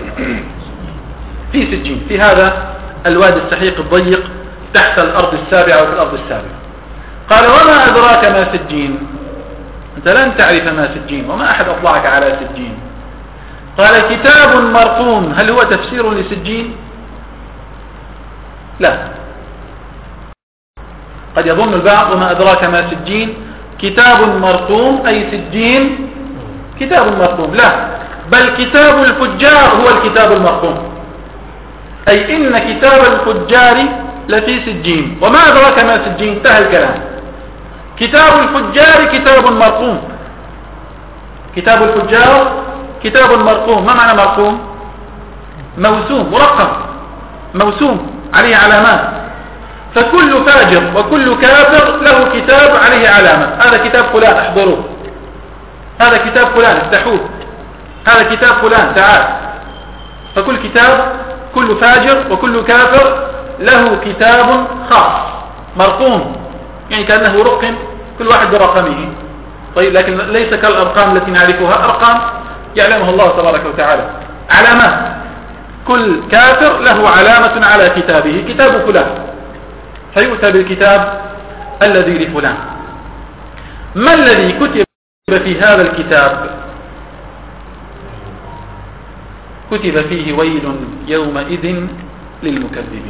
في سجين، في هذا الوادي السحيق الضيق تحت الأرض السابعة وفي الأرض السابعة. قال: وما أدراك ما سجين؟ أنت لن تعرف ما سجين، وما أحد أطلعك على سجين. قال: كتاب مرقوم. هل هو تفسير لسجين؟ لا. قد يظن البعض: وما أدراك ما سجين؟ كتاب مرقوم أي سجين كتاب مرقوم. لا، بل كتاب الفجار هو الكتاب المرقوم، أي إن كتاب الفجار لفي سجين. وما أدراك ما سجين؟ انتهى الكلام. كتاب الفجار كتاب مرقوم. كتاب الفجار كتاب مرقوم. ما معنى مرقوم؟ موسوم، مرقم، موسوم عليه علامات. فكل فاجر وكل كافر له كتاب عليه علامة. هذا كتاب فلان، احضروه. هذا كتاب فلان، افتحوه. هذا كتاب فلان، تعال. فكل كتاب، كل فاجر وكل كافر له كتاب خاص مرقوم، يعني كأنه رقم كل واحد برقمه. طيب، لكن ليس كالأرقام التي نعرفها، أرقام يعلمها الله تبارك وتعالى، علامات. كل كافر له علامة على كتابه، كتاب فلان، فيؤتى بالكتاب الذي لفلان. ما الذي كتب في هذا الكتاب؟ كتب فيه ويل يومئذ للمكذبين.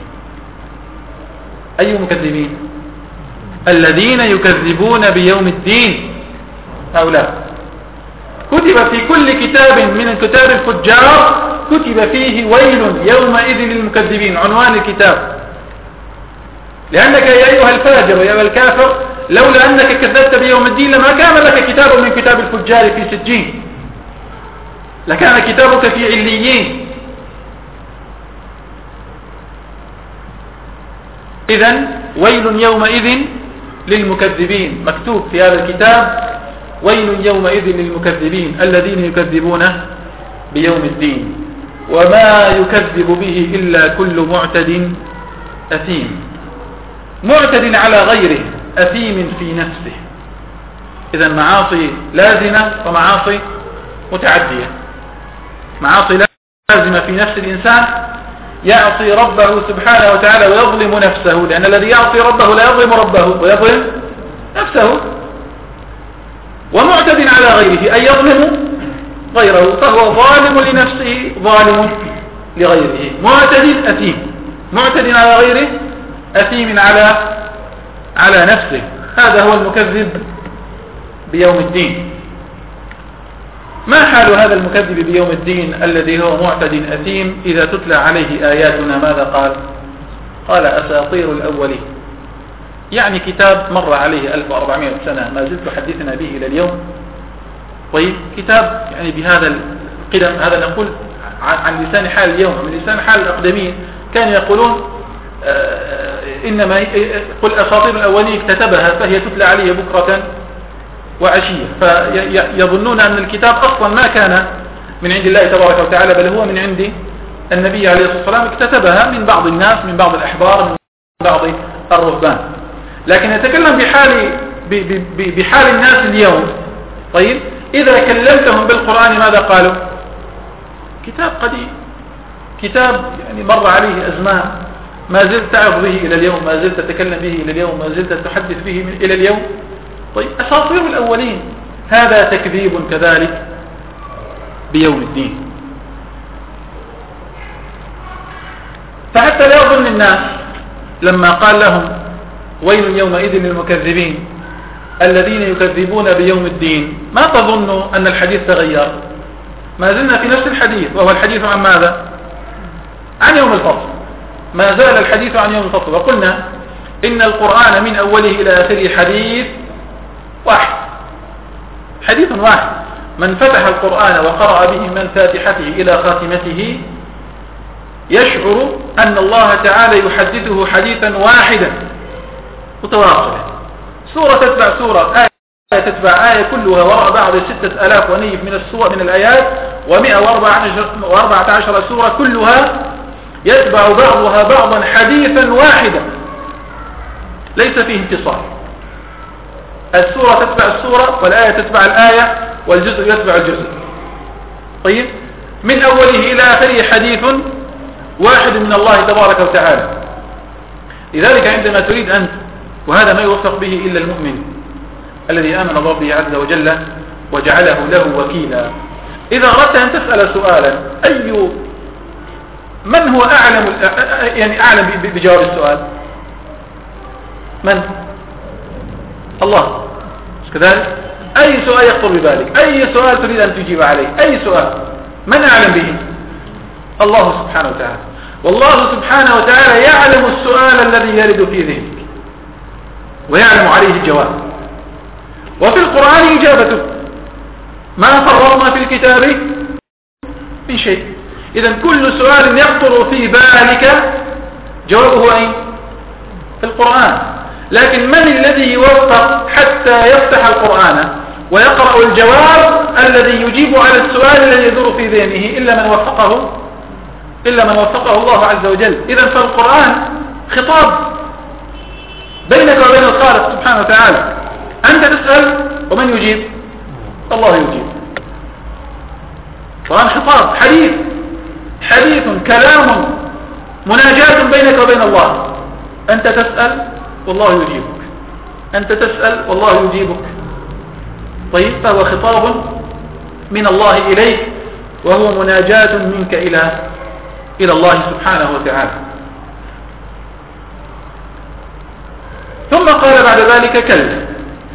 أي مكذبين؟ الذين يكذبون بيوم الدين، هؤلاء. كتب في كل كتاب من كتاب الفجار كتب فيه ويل يومئذ للمكذبين، عنوان الكتاب. لأنك يا أيها الفاجر يا أيها الكافر لولا أنك كذبت بيوم الدين لما كان لك كتاب من كتاب الفجار في سجين، لكان كتابك في عليين. إذن ويل يومئذ للمكذبين، مكتوب في هذا الكتاب ويل يومئذ للمكذبين الذين يكذبون بيوم الدين، وما يكذب به إلا كل معتد أثيم، معتد على غيره، أثيم في نفسه. إذن معاصي لازمة ومعاصي متعدية. معاصي لازمة في نفس الإنسان، يعصي ربه سبحانه وتعالى ويظلم نفسه، لأن الذي يعصي ربه لا يظلم ربه ويظلم نفسه. ومعتد على غيره أي يظلم غيره، فهو ظالم لنفسه ظالم لغيره، معتد أثيم، معتد على غيره أثيم على نفسه. هذا هو المكذب بيوم الدين. ما حال هذا المكذب بيوم الدين الذي هو معتد أثيم إذا تتلى عليه آياتنا؟ ماذا قال؟ قال أساطير الأولين، يعني كتاب مر عليه 1400 سنة ما زلت حدثنا به إلى اليوم. طيب كتاب يعني بهذا القدم، هذا نقول عن لسان حال اليوم، من لسان حال الأقدمين كانوا يقولون إنما قل أساطير الأولين اكتتبها فهي تتلى عليه بكرة وعشية، فيظنون أن الكتاب أصلا ما كان من عند الله تبارك وتعالى، بل هو من عند النبي عليه الصلاة والسلام، اكتتبها من بعض الناس، من بعض الأحبار، من بعض الرهبان. لكن يتكلم بحال الناس اليوم. طيب إذا كلمتهم بالقرآن ماذا قالوا؟ كتاب قديم، كتاب يعني مر عليه أزمان، ما زلت تعظ به إلى اليوم، ما زلت تتكلم به إلى اليوم، ما زلت تحدث به إلى اليوم. طيب أساطير الأولين، هذا تكذيب كذلك بيوم الدين. فحتى لا يظن الناس لما قال لهم ويل يومئذ للمكذبين الذين يكذبون بيوم الدين، ما تظنوا أن الحديث تغير، ما زلنا في نفس الحديث، وهو الحديث عن ماذا؟ عن يوم الفصل، ما زال الحديث عن يوم الفصل. وقلنا إن القرآن من أوله إلى آخره حديث واحد، حديث واحد. من فتح القرآن وقرأ به من فاتحته إلى خاتمته يشعر أن الله تعالى يحدثه حديثا واحدا متواصلا، سورة تتبع سورة، آية تتبع آية، كلها وراء بعض 6000 ونيف من السور من الآيات، و114 سورة كلها يتبع بعضها بعضا حديثا واحدا ليس فيه انتصار. السورة تتبع السورة، والآية تتبع الآية، والجزء يتبع الجزء. طيب من أوله إلى آخره حديث واحد من الله تبارك وتعالى. لذلك عندما تريد أنت، وهذا ما يوفق به إلا المؤمن الذي آمن بربه عز وجل وجعله له وكيلا، إذا أردت أن تسأل سؤالا من هو أعلم بجواب السؤال؟ من؟ الله، كذلك أي سؤال يخطر ببالك، أي سؤال تريد أن تجيب عليه، أي سؤال، من أعلم به؟ الله سبحانه وتعالى. والله سبحانه وتعالى يعلم السؤال الذي يرد في ذهنك ويعلم عليه الجواب، وفي القرآن إجابته، ما فرطنا في الكتاب من شيء. إذن كل سؤال يخطر في بالك جوابه أين؟ في القرآن. لكن من الذي يوفق حتى يفتح القرآن ويقرأ الجواب الذي يجيب على السؤال الذي يدور في ذهنه إلا من وفقه الله عز وجل. إذن فالقرآن خطاب بينك وبين الخالق سبحانه وتعالى، أنت تسأل ومن يجيب؟ الله يجيب. القرآن خطاب، حديث كلام مناجاة بينك وبين الله. أنت تسأل والله يجيبك، أنت تسأل والله يجيبك. طيب، فهو خطاب من الله إليك، وهو مناجاة منك إلى الله سبحانه وتعالى. ثم قال بعد ذلك كلا.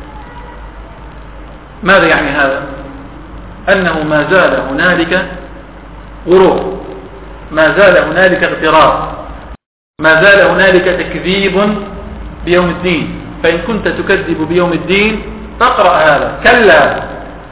ماذا يعني هذا؟ أنه ما زال هنالك غرور، ما زال هنالك اغترار، ما زال هنالك تكذيب بيوم الدين. فإن كنت تكذب بيوم الدين فاقرأ هذا كلا.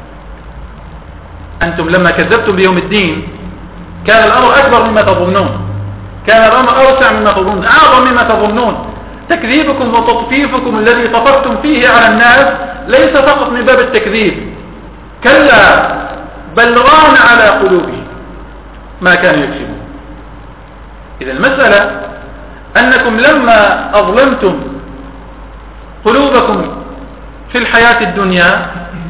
أنتم لما كذبتم بيوم الدين كان الأمر أكبر مما تظنون، كان الأمر أوسع مما تظنون، أعظم مما تظنون. تكذيبكم وتطفيفكم الذي طففتم فيه على الناس ليس فقط من باب التكذيب، كلا بل ران على قلوبهم ما كانوا يكسبون. إذا المسألة أنكم لما أظلمتم قلوبكم في الحياة الدنيا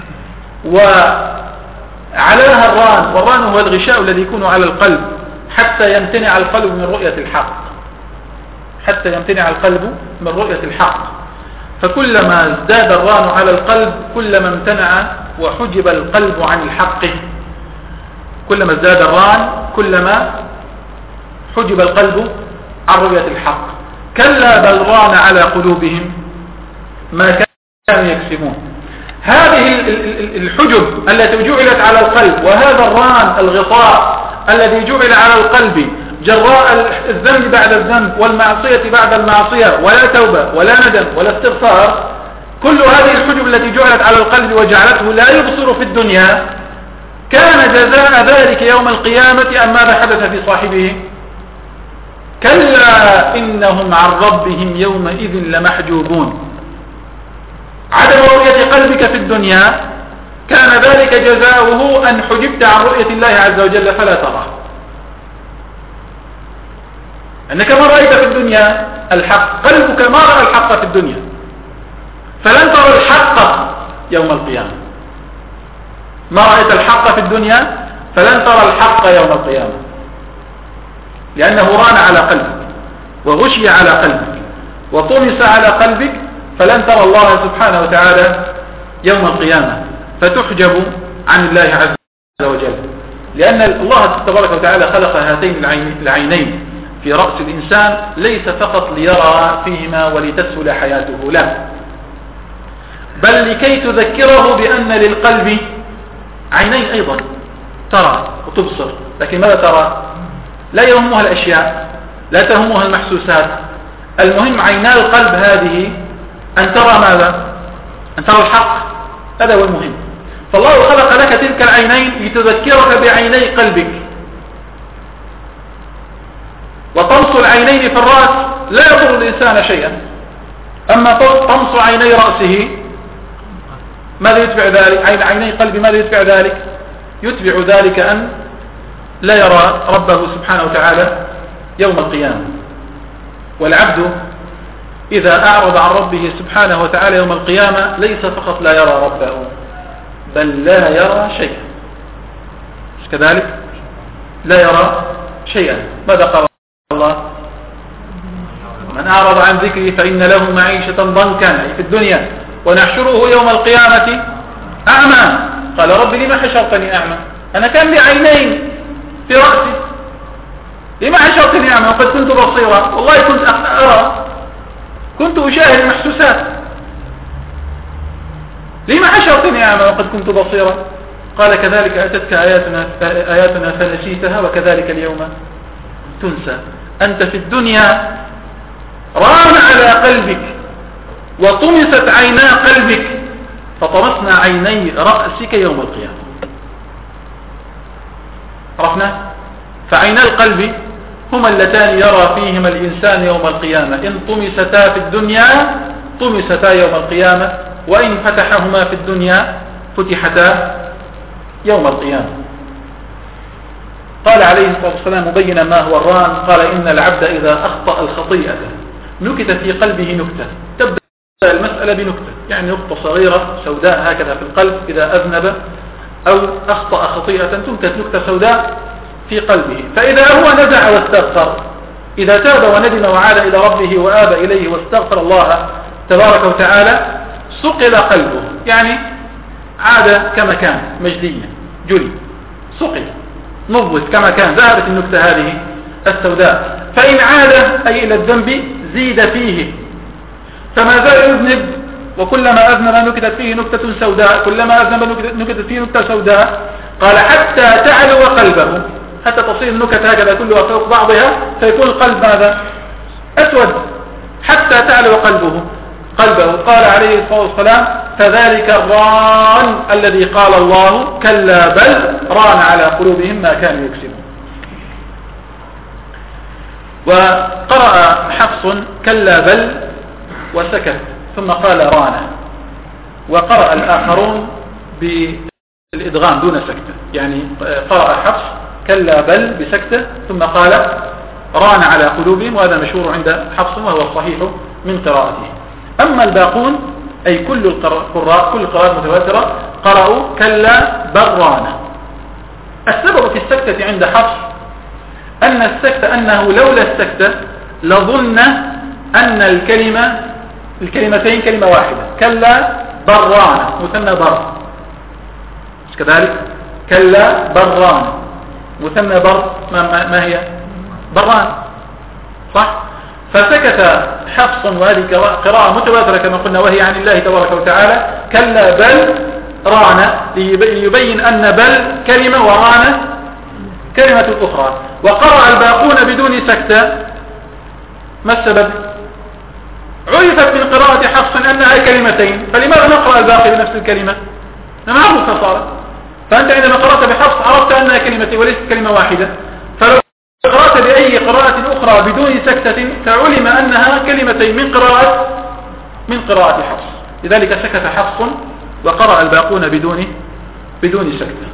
وعلاها الران، والران هو الغشاء الذي يكون على القلب حتى يمتنع القلب من رؤية الحق، حتى يمتنع القلب من رؤية الحق. فكلما ازداد الران على القلب كلما امتنع وحجب القلب عن الحق. كلما ازداد الران كلما حجب القلب عن رؤية الحق. كلا بل ران على قلوبهم ما كانوا يكسبون. هذه الحجب التي جعلت على القلب، وهذا الران الغطاء الذي جعل على القلب جراء الذنب بعد الذنب والمعصية بعد المعصية، ولا توبة ولا ندم ولا استغفار، كل هذه الحجب التي جعلت على القلب وجعلته لا يبصر في الدنيا، كان جزاء ذلك يوم القيامة أم ماذا حدث في صاحبه؟ كلا إنهم عن ربهم يومئذ لمحجوبون. عدم رؤية قلبك في الدنيا كان ذلك جزاؤه أن حجبت عن رؤية الله عز وجل فلا تراه. أنك ما رأيت في الدنيا الحق، قلبك ما رأى الحق في الدنيا، فلن ترى الحق يوم القيامة. ما رأيت الحق في الدنيا فلن ترى الحق يوم القيامة، لأنه ران على قلبك وغشي على قلبك وطمس على قلبك، فلن ترى الله سبحانه وتعالى يوم القيامة، فتحجب عن الله عز وجل. لأن الله تبارك وتعالى خلق هاتين العينين في رأس الإنسان ليس فقط ليرى فيهما ولتسهل حياته، لا، بل لكي تذكره بأن للقلب عينين أيضا ترى وتبصر، لكن ماذا ترى؟ لا يهمها الأشياء، لا تهمها المحسوسات. المهم عينا القلب هذه أن ترى ماذا؟ أن ترى الحق، هذا هو المهم. فالله خلق لك تلك العينين لتذكرك بعيني قلبك. وطمس العينين في الرأس لا يضر الإنسان شيئا، أما طمس عيني رأسه ماذا يتبع ذلك؟ عيني قلبي ماذا يتبع ذلك؟ يتبع ذلك أن لا يرى ربه سبحانه وتعالى يوم القيامة. والعبد إذا أعرض عن ربه سبحانه وتعالى يوم القيامة ليس فقط لا يرى ربه، بل لا يرى شيئا. مش كذلك؟ لا يرى شيئا. ماذا قال الله؟ من أعرض عن ذكري فإن له معيشة ضنكا في الدنيا ونحشره يوم القيامة أعمى. قال رب لما حشرتني أعمى؟ أنا كان لي عينين في رأسي، لما حشرتني أعمى وقد كنت بصيرا؟ والله كنت أرى، كنت أشاهد المحسوسات. لما حشرتني أعمى وقد كنت بصيرا؟ قال كذلك أتتك آياتنا فنسيتها وكذلك اليوم تنسى. أنت في الدنيا ران على قلبك وطمست عينا قلبك، فطمسنا عيني رأسك يوم القيامة. عرفنا؟ فعينا القلب هما اللتان يرى فيهما الإنسان يوم القيامة. إن طمستا في الدنيا طمستا يوم القيامة، وإن فتحهما في الدنيا فتحتا يوم القيامة. قال عليه الصلاة والسلام مبينا ما هو الران، قال إن العبد إذا أخطأ الخطيئة نكت في قلبه نكتة. تبدأ المسألة بنكتة، يعني نقطة صغيرة سوداء هكذا في القلب. إذا أذنب أو أخطأ خطيئة تنكت نكتة سوداء في قلبه. فإذا هو نزع واستغفر، إذا تاب وندم وعاد إلى ربه وآب إليه واستغفر الله تبارك وتعالى، صقل قلبه، يعني عاد كما كان مجديا، جلي، صقل، نضت كما كان، ذهبت النكتة هذه السوداء. فإن عاد أي إلى الذنب زيد فيه، فما زال يذنب، وكلما أذنب نكتت فيه نكتة سوداء، كلما أذنب نكتت فيه نكتة سوداء. قال حتى تعلو قلبه، حتى تصير النكت هكذا كلها فوق بعضها، فيكون القلب ماذا؟ أسود، حتى تعلو قلبه. قال عليه الصلاة والسلام: فذلك الران الذي قال الله: كلا بل ران على قلوبهم ما كانوا يكسبون. وقرأ حفص: كلا بل، وسكت، ثم قال ران. وقرأ الآخرون بالإدغام دون سكتة، يعني قرأ حفص كلا بل بسكتة ثم قال ران على قلوبهم، وهذا مشهور عند حفص وهو الصحيح من قراءته. أما الباقون أي كل القراء، كل القراءات المتواترة قرأوا كلا بل ران. السبب في السكتة عند حفص أن السكتة، أنه لولا السكتة لظن أن الكلمتين كلمة واحدة، كلا بران مثنى بر، مش كذلك؟ كلا بران مثنى بر، ما هي؟ بران، صح؟ فسكت حفص، وهذه قراءة متواترة كما قلنا، وهي عن الله تبارك وتعالى: كلا بل ران، ليبين أن بل كلمة وران كلمة أخرى. وقرأ الباقون بدون سكتة. ما السبب؟ عرفت من قراءة حفص أنها كلمتين، فلماذا نقرأ الباقي بنفس الكلمة؟ معروفة صارت. فأنت عندما قرأت بحفص عرفت أنها كلمتين وليست كلمة واحدة، فلو قرأت بأي قراءة أخرى بدون سكتة فعلم أنها كلمتين من قراءة حفص. لذلك سكت حفص وقرأ الباقون بدون سكتة.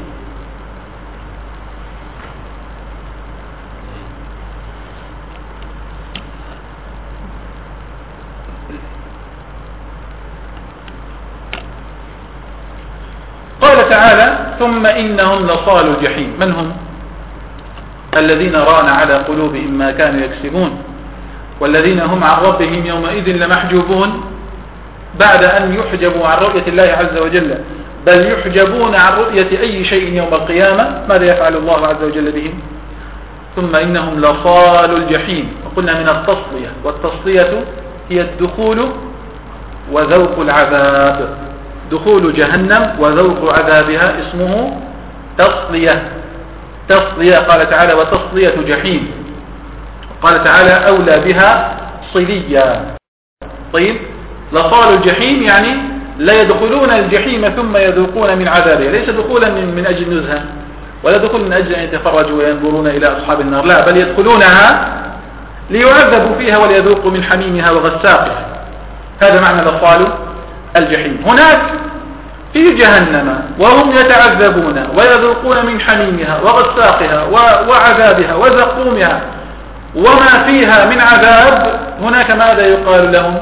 قال تعالى: ثم إنهم لصالوا الجحيم. من هم؟ الذين ران على قلوبهم ما كانوا يكسبون، والذين هم عن ربهم يومئذ لمحجوبون، بعد أن يحجبوا عن رؤية الله عز وجل، بل يحجبون عن رؤية أي شيء يوم القيامة. ماذا يفعل الله عز وجل بهم؟ ثم إنهم لصالوا الجحيم. وقلنا من التصلية، والتصلية هي الدخول وذوق العذاب. دخول جهنم وذوق عذابها اسمه تصلية. قال تعالى: وتصلية جحيم. قال تعالى: أولى بها صليا. طيب، لصال الجحيم يعني لا يدخلون الجحيم ثم يذوقون من عذابها، ليس دخولا من أجل نزهة، ولا دخول من أجل أن يتفرجوا وينظرون إلى أصحاب النار، لا، بل يدخلونها ليعذبوا فيها وليذوقوا من حميمها وغساقها. هذا معنى لصال الجحيم. هناك في جهنم وهم يتعذبون ويذوقون من حميمها وغساقها وعذابها وزقومها وما فيها من عذاب، هناك ماذا يقال لهم؟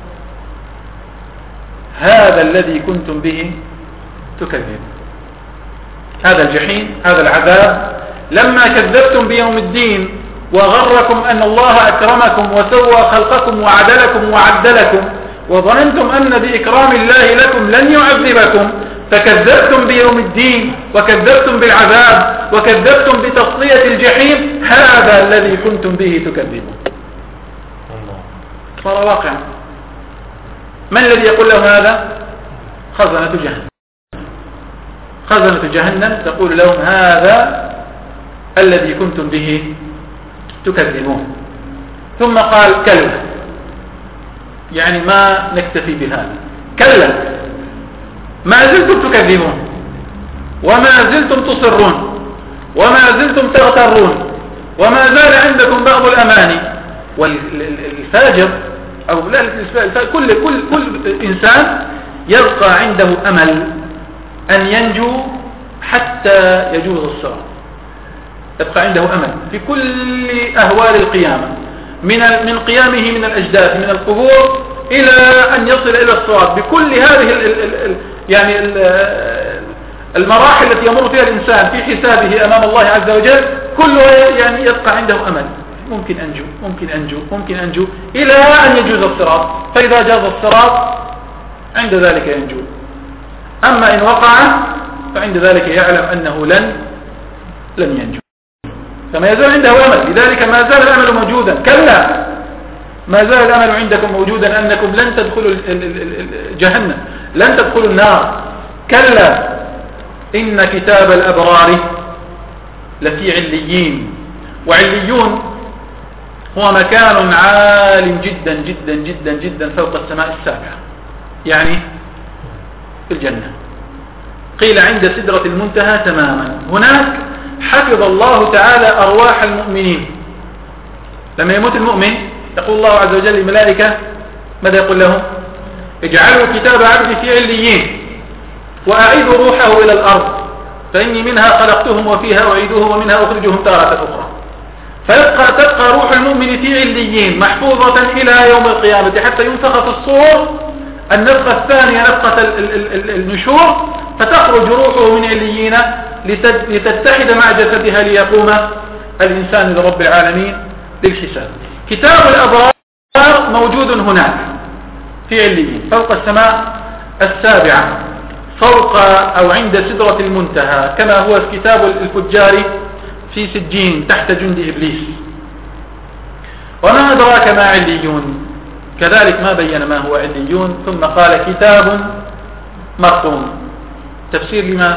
هذا الذي كنتم به تكذبون. هذا الجحيم، هذا العذاب، لما كذبتم بيوم الدين وغركم أن الله أكرمكم وسوى خلقكم وعدلكم وعدلكم، وظننتم أن بإكرام الله لكم لن يعذبكم، فكذبتم بيوم الدين وكذبتم بالعذاب وكذبتم بتصلية الجحيم، هذا الذي كنتم به تكذبون. صار واقعا. من الذي يقول لهم هذا؟ خزنة جهنم. خزنة جهنم تقول لهم: هذا الذي كنتم به تكذبون. ثم قال: كلا، يعني ما نكتفي بهذا، كلا، ما زلتم تكذبون، وما زلتم تصرون، وما زلتم تغترون، وما زال عندكم بعض الأماني. والفاجر أو لا، كل إنسان يبقى عنده أمل أن ينجو حتى يجوز الصراط، يبقى عنده أمل في كل أهوال القيامة، من قيامه من الأجداث من القبور إلى أن يصل إلى الصراط، بكل هذه يعني المراحل التي يمر فيها الإنسان في حسابه أمام الله عز وجل، كله يعني يبقى عنده أمل، ممكن أنجو ممكن أنجو ممكن أنجو إلى أن يجوز الصراط، فإذا جاز الصراط عند ذلك ينجو. أما إن وقع فعند ذلك يعلم أنه لن ينجو، فما يزال عنده أمل. لذلك ما زال الأمل موجودا. كلا ما زال الأمل عندكم موجودا أنكم لن تدخلوا جهنم، لن تدخلوا النار. كلا إن كتاب الأبرار لفي عليين. وعليون هو مكان عال جدا جدا جدا جدا فوق السماء السابعة، يعني في الجنة. قيل عند سدرة المنتهى تماما. هناك حفظ الله تعالى أرواح المؤمنين. لما يموت المؤمن يقول الله عز وجل للملائكة ماذا يقول لهم؟ اجعلوا كتاب عبدي في عليين وأعيدوا روحه إلى الأرض فإني منها خلقتهم وفيها أعيدهم ومنها أخرجهم تارة أخرى. تبقى روح المؤمن في عليين محفوظة إلى يوم القيامة حتى ينفخ في الصور النفخة الثانية، نفخة النشور، فتخرج روحه من عليين لتتحد مع جسدها ليقوم الإنسان لرب العالمين للحساب. كتاب الأبرار موجود هناك في عليين فوق السماء السابعة، فوق أو عند سدرة المنتهى، كما هو في كتاب الفجار في سجين تحت جند إبليس. وما أدراك ما عليون، كذلك ما بين ما هو عليون، ثم قال كتاب مرقوم. تفسير لما؟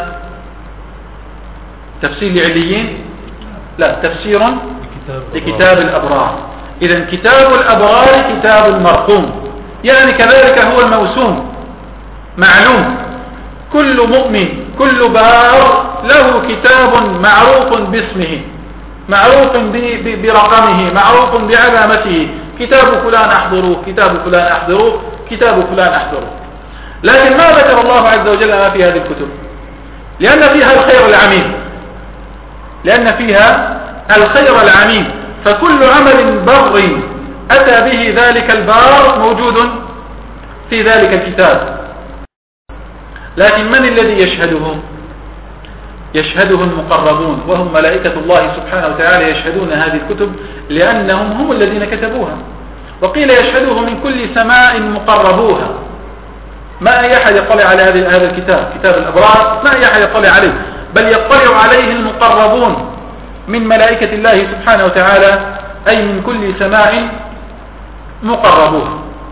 تفسير لعليين؟ لا، تفسير لكتاب الأبرار. إذن كتاب الأبرار كتاب مرقوم، يعني كذلك هو الموسوم معلوم. كل مؤمن كل بار له كتاب معروف باسمه، معروف برقمه، معروف بعلامته. كتاب فلان أحضروه، كتاب فلان أحضروه، كتاب فلان أحضروه. لكن ما ذكر الله عز وجل ما في هذه الكتب؟ لأن فيها الخير العميم، لأن فيها الخير العميم. فكل عمل بر أتى به ذلك البار موجود في ذلك الكتاب. لكن من الذي يشهده؟ يشهده المقربون، وهم ملائكة الله سبحانه وتعالى يشهدون هذه الكتب لأنهم هم الذين كتبوها. وقيل يشهده من كل سماء مقربوها. ما أي أحد يطلع على هذا الكتاب، كتاب الأبرار، ما أي أحد يطلع عليه، بل يطلع عليه المقربون من ملائكة الله سبحانه وتعالى، أي من كل سماء مقربوها.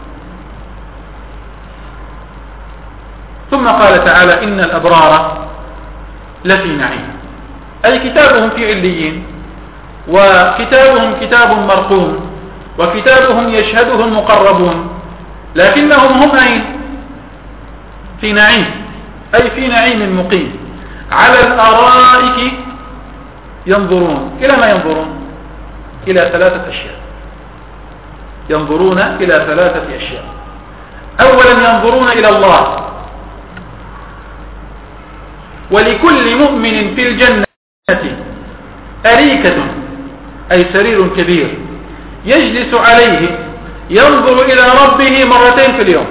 ثم قال تعالى إن الأبرار لفي نعيم، أي كتابهم في عليين، وكتابهم كتاب مرقوم، وكتابهم يشهده المقربون، لكنهم هم أين؟ في نعيم، أي في نعيم مقيم على الأرائك ينظرون. إلى ما ينظرون؟ إلى ثلاثة أشياء. ينظرون إلى ثلاثة أشياء. أولا ينظرون إلى الله. ولكل مؤمن في الجنة أريكة، أي سرير كبير يجلس عليه ينظر إلى ربه مرتين في اليوم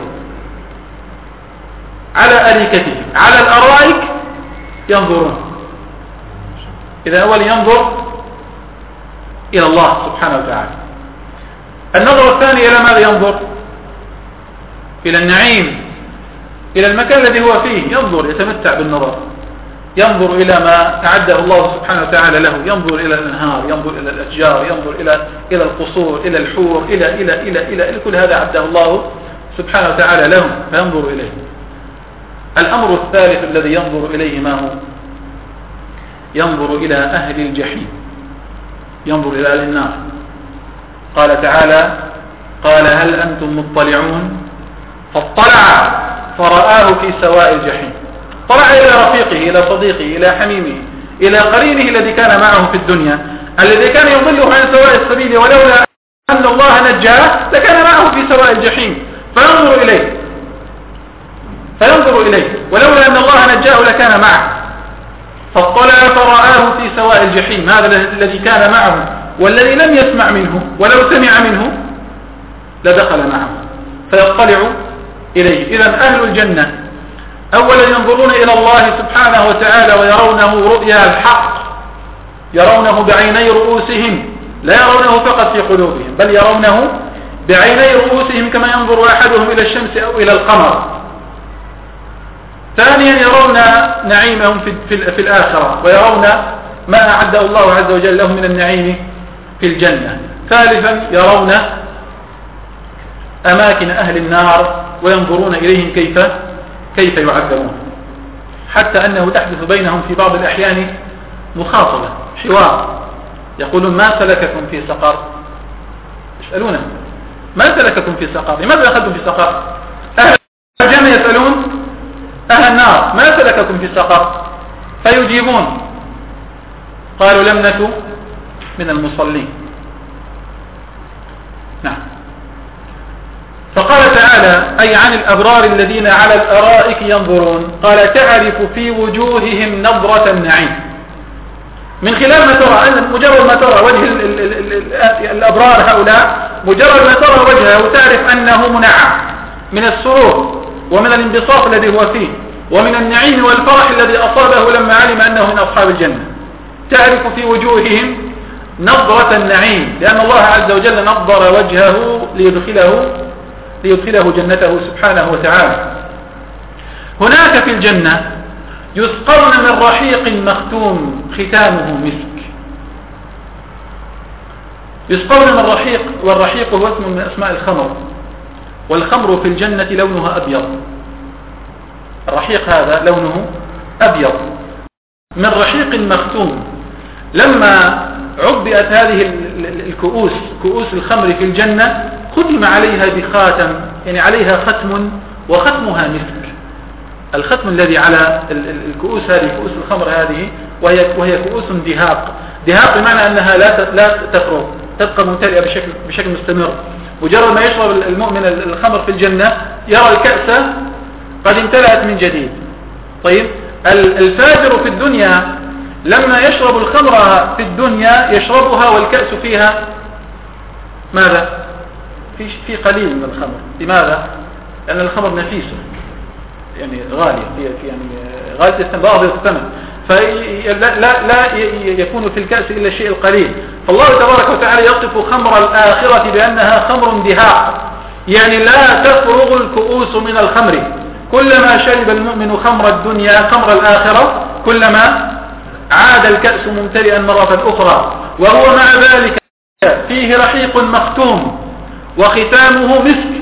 على أريكته. على الأرائك ينظرون. إذا أول ينظر إلى الله سبحانه وتعالى. النظر الثاني إلى ماذا ينظر؟ إلى النعيم، إلى المكان الذي هو فيه، ينظر يتمتع بالنظر، ينظر إلى ما أعده الله سبحانه وتعالى له، ينظر إلى الأنهار، ينظر إلى الأشجار، ينظر إلى القصور، إلى الحور، إلى كل هذا أعده الله سبحانه وتعالى لهم فينظر إليه. الأمر الثالث الذي ينظر إليه ما هو؟ ينظر إلى أهل الجحيم، ينظر إلى أهل النار. قال تعالى قال هل أنتم مطلعون؟ فاطلع فرآه في سواء الجحيم. طلع إلى رفيقه، إلى صديقه، إلى حميمه، إلى قرينه الذي كان معه في الدنيا، الذي كان يضله عن سواء السبيل، ولولا أن الله نجاه لكان معه في سواء الجحيم. فينظر إليه ولولا أن الله نجاه لكان معه. فاطلع فرآه في سواء الجحيم، هذا الذي كان معه والذي لم يسمع منه، ولو سمع منه لدخل معه. فيطلع إليه. إذن أهل الجنة أولا ينظرون إلى الله سبحانه وتعالى ويرونه رؤيا الحق، يرونه بعيني رؤوسهم، لا يرونه فقط في قلوبهم، بل يرونه بعيني رؤوسهم كما ينظر أحدهم إلى الشمس أو إلى القمر. ثانيا يرون نعيمهم في الآخرة، ويرون ما أعده الله عز وجل لهم من النعيم في الجنة. ثالثا يرون أماكن أهل النار وينظرون إليهم كيف يعذبون، حتى أنه تحدث بينهم في بعض الأحيان مخاطبة، حوار، يقولون ما سلككم في سقر؟ يسألونه ما سلككم في سقر؟ لماذا دخلتم في سقر؟ أهل الجنة يسألون أهل النار ما سلككم في سقر؟ فيجيبون قالوا لم نكن من المصلين. نعم. فقال تعالى أي عن الأبرار الذين على الأرائك ينظرون، قال تعرف في وجوههم نظرة النعيم، من خلال ما ترى، مجرد ما ترى وجه الأبرار هؤلاء، مجرد ما ترى وجهه وتعرف أنه منعم من السرور ومن الانبساط الذي هو فيه ومن النعيم والفرح الذي أصابه لما علم أنه من أصحاب الجنة. تعرف في وجوههم نظرة النعيم، لأن الله عز وجل نظر وجهه ليدخله جنته سبحانه وتعالى. هناك في الجنة يسقون من رحيق مختوم ختامه مسك، يسقون من رحيق، والرحيق هو اسم من أسماء الخمر، والخمر في الجنة لونها أبيض، الرحيق هذا لونه أبيض من رحيق مختوم. لما عبئت هذه الكؤوس، كؤوس الخمر في الجنة، ختم عليها بخاتم، يعني عليها ختم وختمها مسك. الختم الذي على الكؤوس هذه، كؤوس الخمر هذه، وهي كؤوس دهاق بمعنى أنها لا تفرغ، تبقى ممتلئة بشكل مستمر. مجرد ما يشرب المؤمن الخمر في الجنة يرى الكأس قد امتلأت من جديد. طيب الفاجر في الدنيا لما يشرب الخمر في الدنيا يشربها والكأس فيها ماذا؟ في قليل من الخمر. لماذا؟ لأن الخمر نفيسة، يعني غالية، يعني غالية الثمن، فلا يكون في الكأس إلا الشيء القليل. فالله تبارك وتعالى يصف خمر الآخرة بأنها خمر دهاق، يعني لا تفرغ الكؤوس من الخمر. كلما شرب المؤمن خمر الدنيا خمر الآخرة كلما عاد الكأس ممتلئا مرة أخرى، وهو مع ذلك فيه رحيق مختوم وختامه مسك.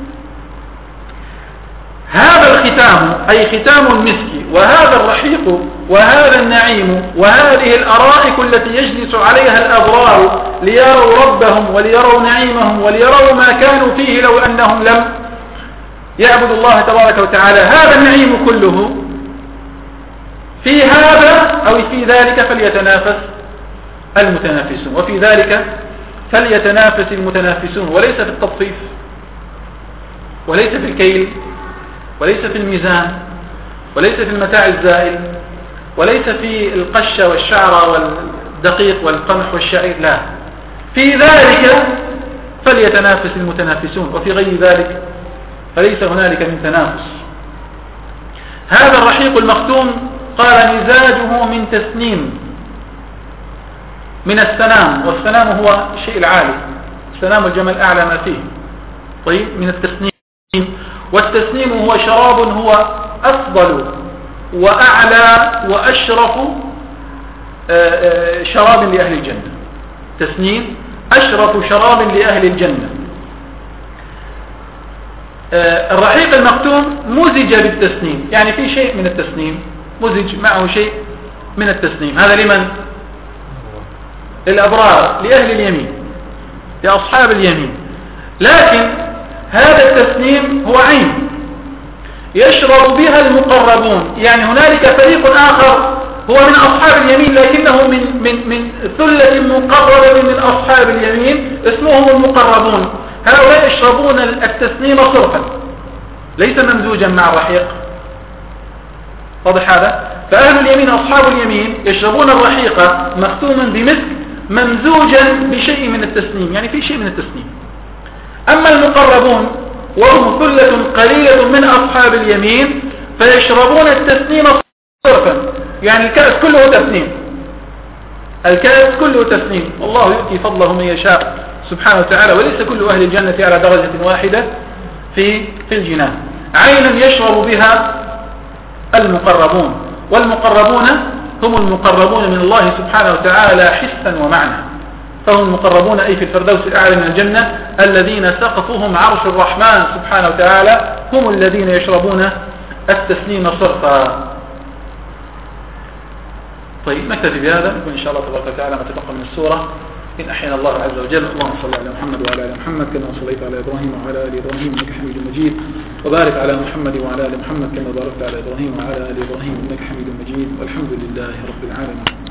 هذا الختام أي ختام المسك، وهذا الرحيق، وهذا النعيم، وهذه الأرائك التي يجلس عليها الأبرار ليروا ربهم وليروا نعيمهم وليروا ما كانوا فيه لو أنهم لم يعبدوا الله تبارك وتعالى. هذا النعيم كله في هذا أو في ذلك فليتنافس المتنافسون، وفي ذلك فليتنافس المتنافسون، وليس في التطفيف، وليس في الكيل، وليس في الميزان، وليس في المتاع الزائل، وليس في القشة والشعر والدقيق والقمح والشعير، لا، في ذلك فليتنافس المتنافسون، وفي غير ذلك فليس هنالك من تنافس. هذا الرحيق المختوم قال مزاجه من تسنيم، من السنام، والسنام هو الشيء العالي، سنام الجمل أعلى ما فيه. طيب من التسنيم، والتسنيم هو شراب هو أفضل وأعلى وأشرف شراب لأهل الجنة. تسنيم أشرف شراب لأهل الجنة. الرحيق المختوم مزج بالتسنيم، يعني في شيء من التسنيم، مزج معه شيء من التسنيم. هذا لمن؟ للأبرار، لأهل اليمين، لأصحاب اليمين. لكن هذا التسنيم هو عين يشرب بها المقربون، يعني هنالك فريق آخر هو من أصحاب اليمين لكنه من ثلة مقربة من أصحاب اليمين اسمهم المقربون. هؤلاء يشربون التسنيم صرفا، ليس ممزوجا مع الرحيق. واضح هذا؟ فأهل اليمين أصحاب اليمين يشربون الرحيق مختوما بمسك ممزوجا بشيء من التسنيم، يعني في شيء من التسنيم. أما المقربون وهم ثلة قليلة من أصحاب اليمين فيشربون التسنيم صرفا، يعني الكأس كله تسنيم، الكاس كله تسنيم، والله يؤتي فضله من يشاء سبحانه وتعالى، وليس كل أهل الجنة على درجة واحدة في الجنان. عينا يشرب بها المقربون، والمقربون هم المقربون من الله سبحانه وتعالى حسا ومعنى، فهم المقربون أي في الفردوس الأعلى من الجنة الذين سقفهم عرش الرحمن سبحانه وتعالى، هم الذين يشربون التسنيم صرفا. طيب نكتفي بهذا، وإن شاء الله تبارك وتعالى ما تبقى من السورة إن أحيانا الله عز وجل. اللهم صل على محمد وعلى آل محمد كما صليت على إبراهيم وعلى آل إبراهيم إنك حميد مجيد، وبارك على محمد وعلى آل محمد كما باركت على إبراهيم وعلى آل إبراهيم إنك حميد مجيد، والحمد لله رب العالمين.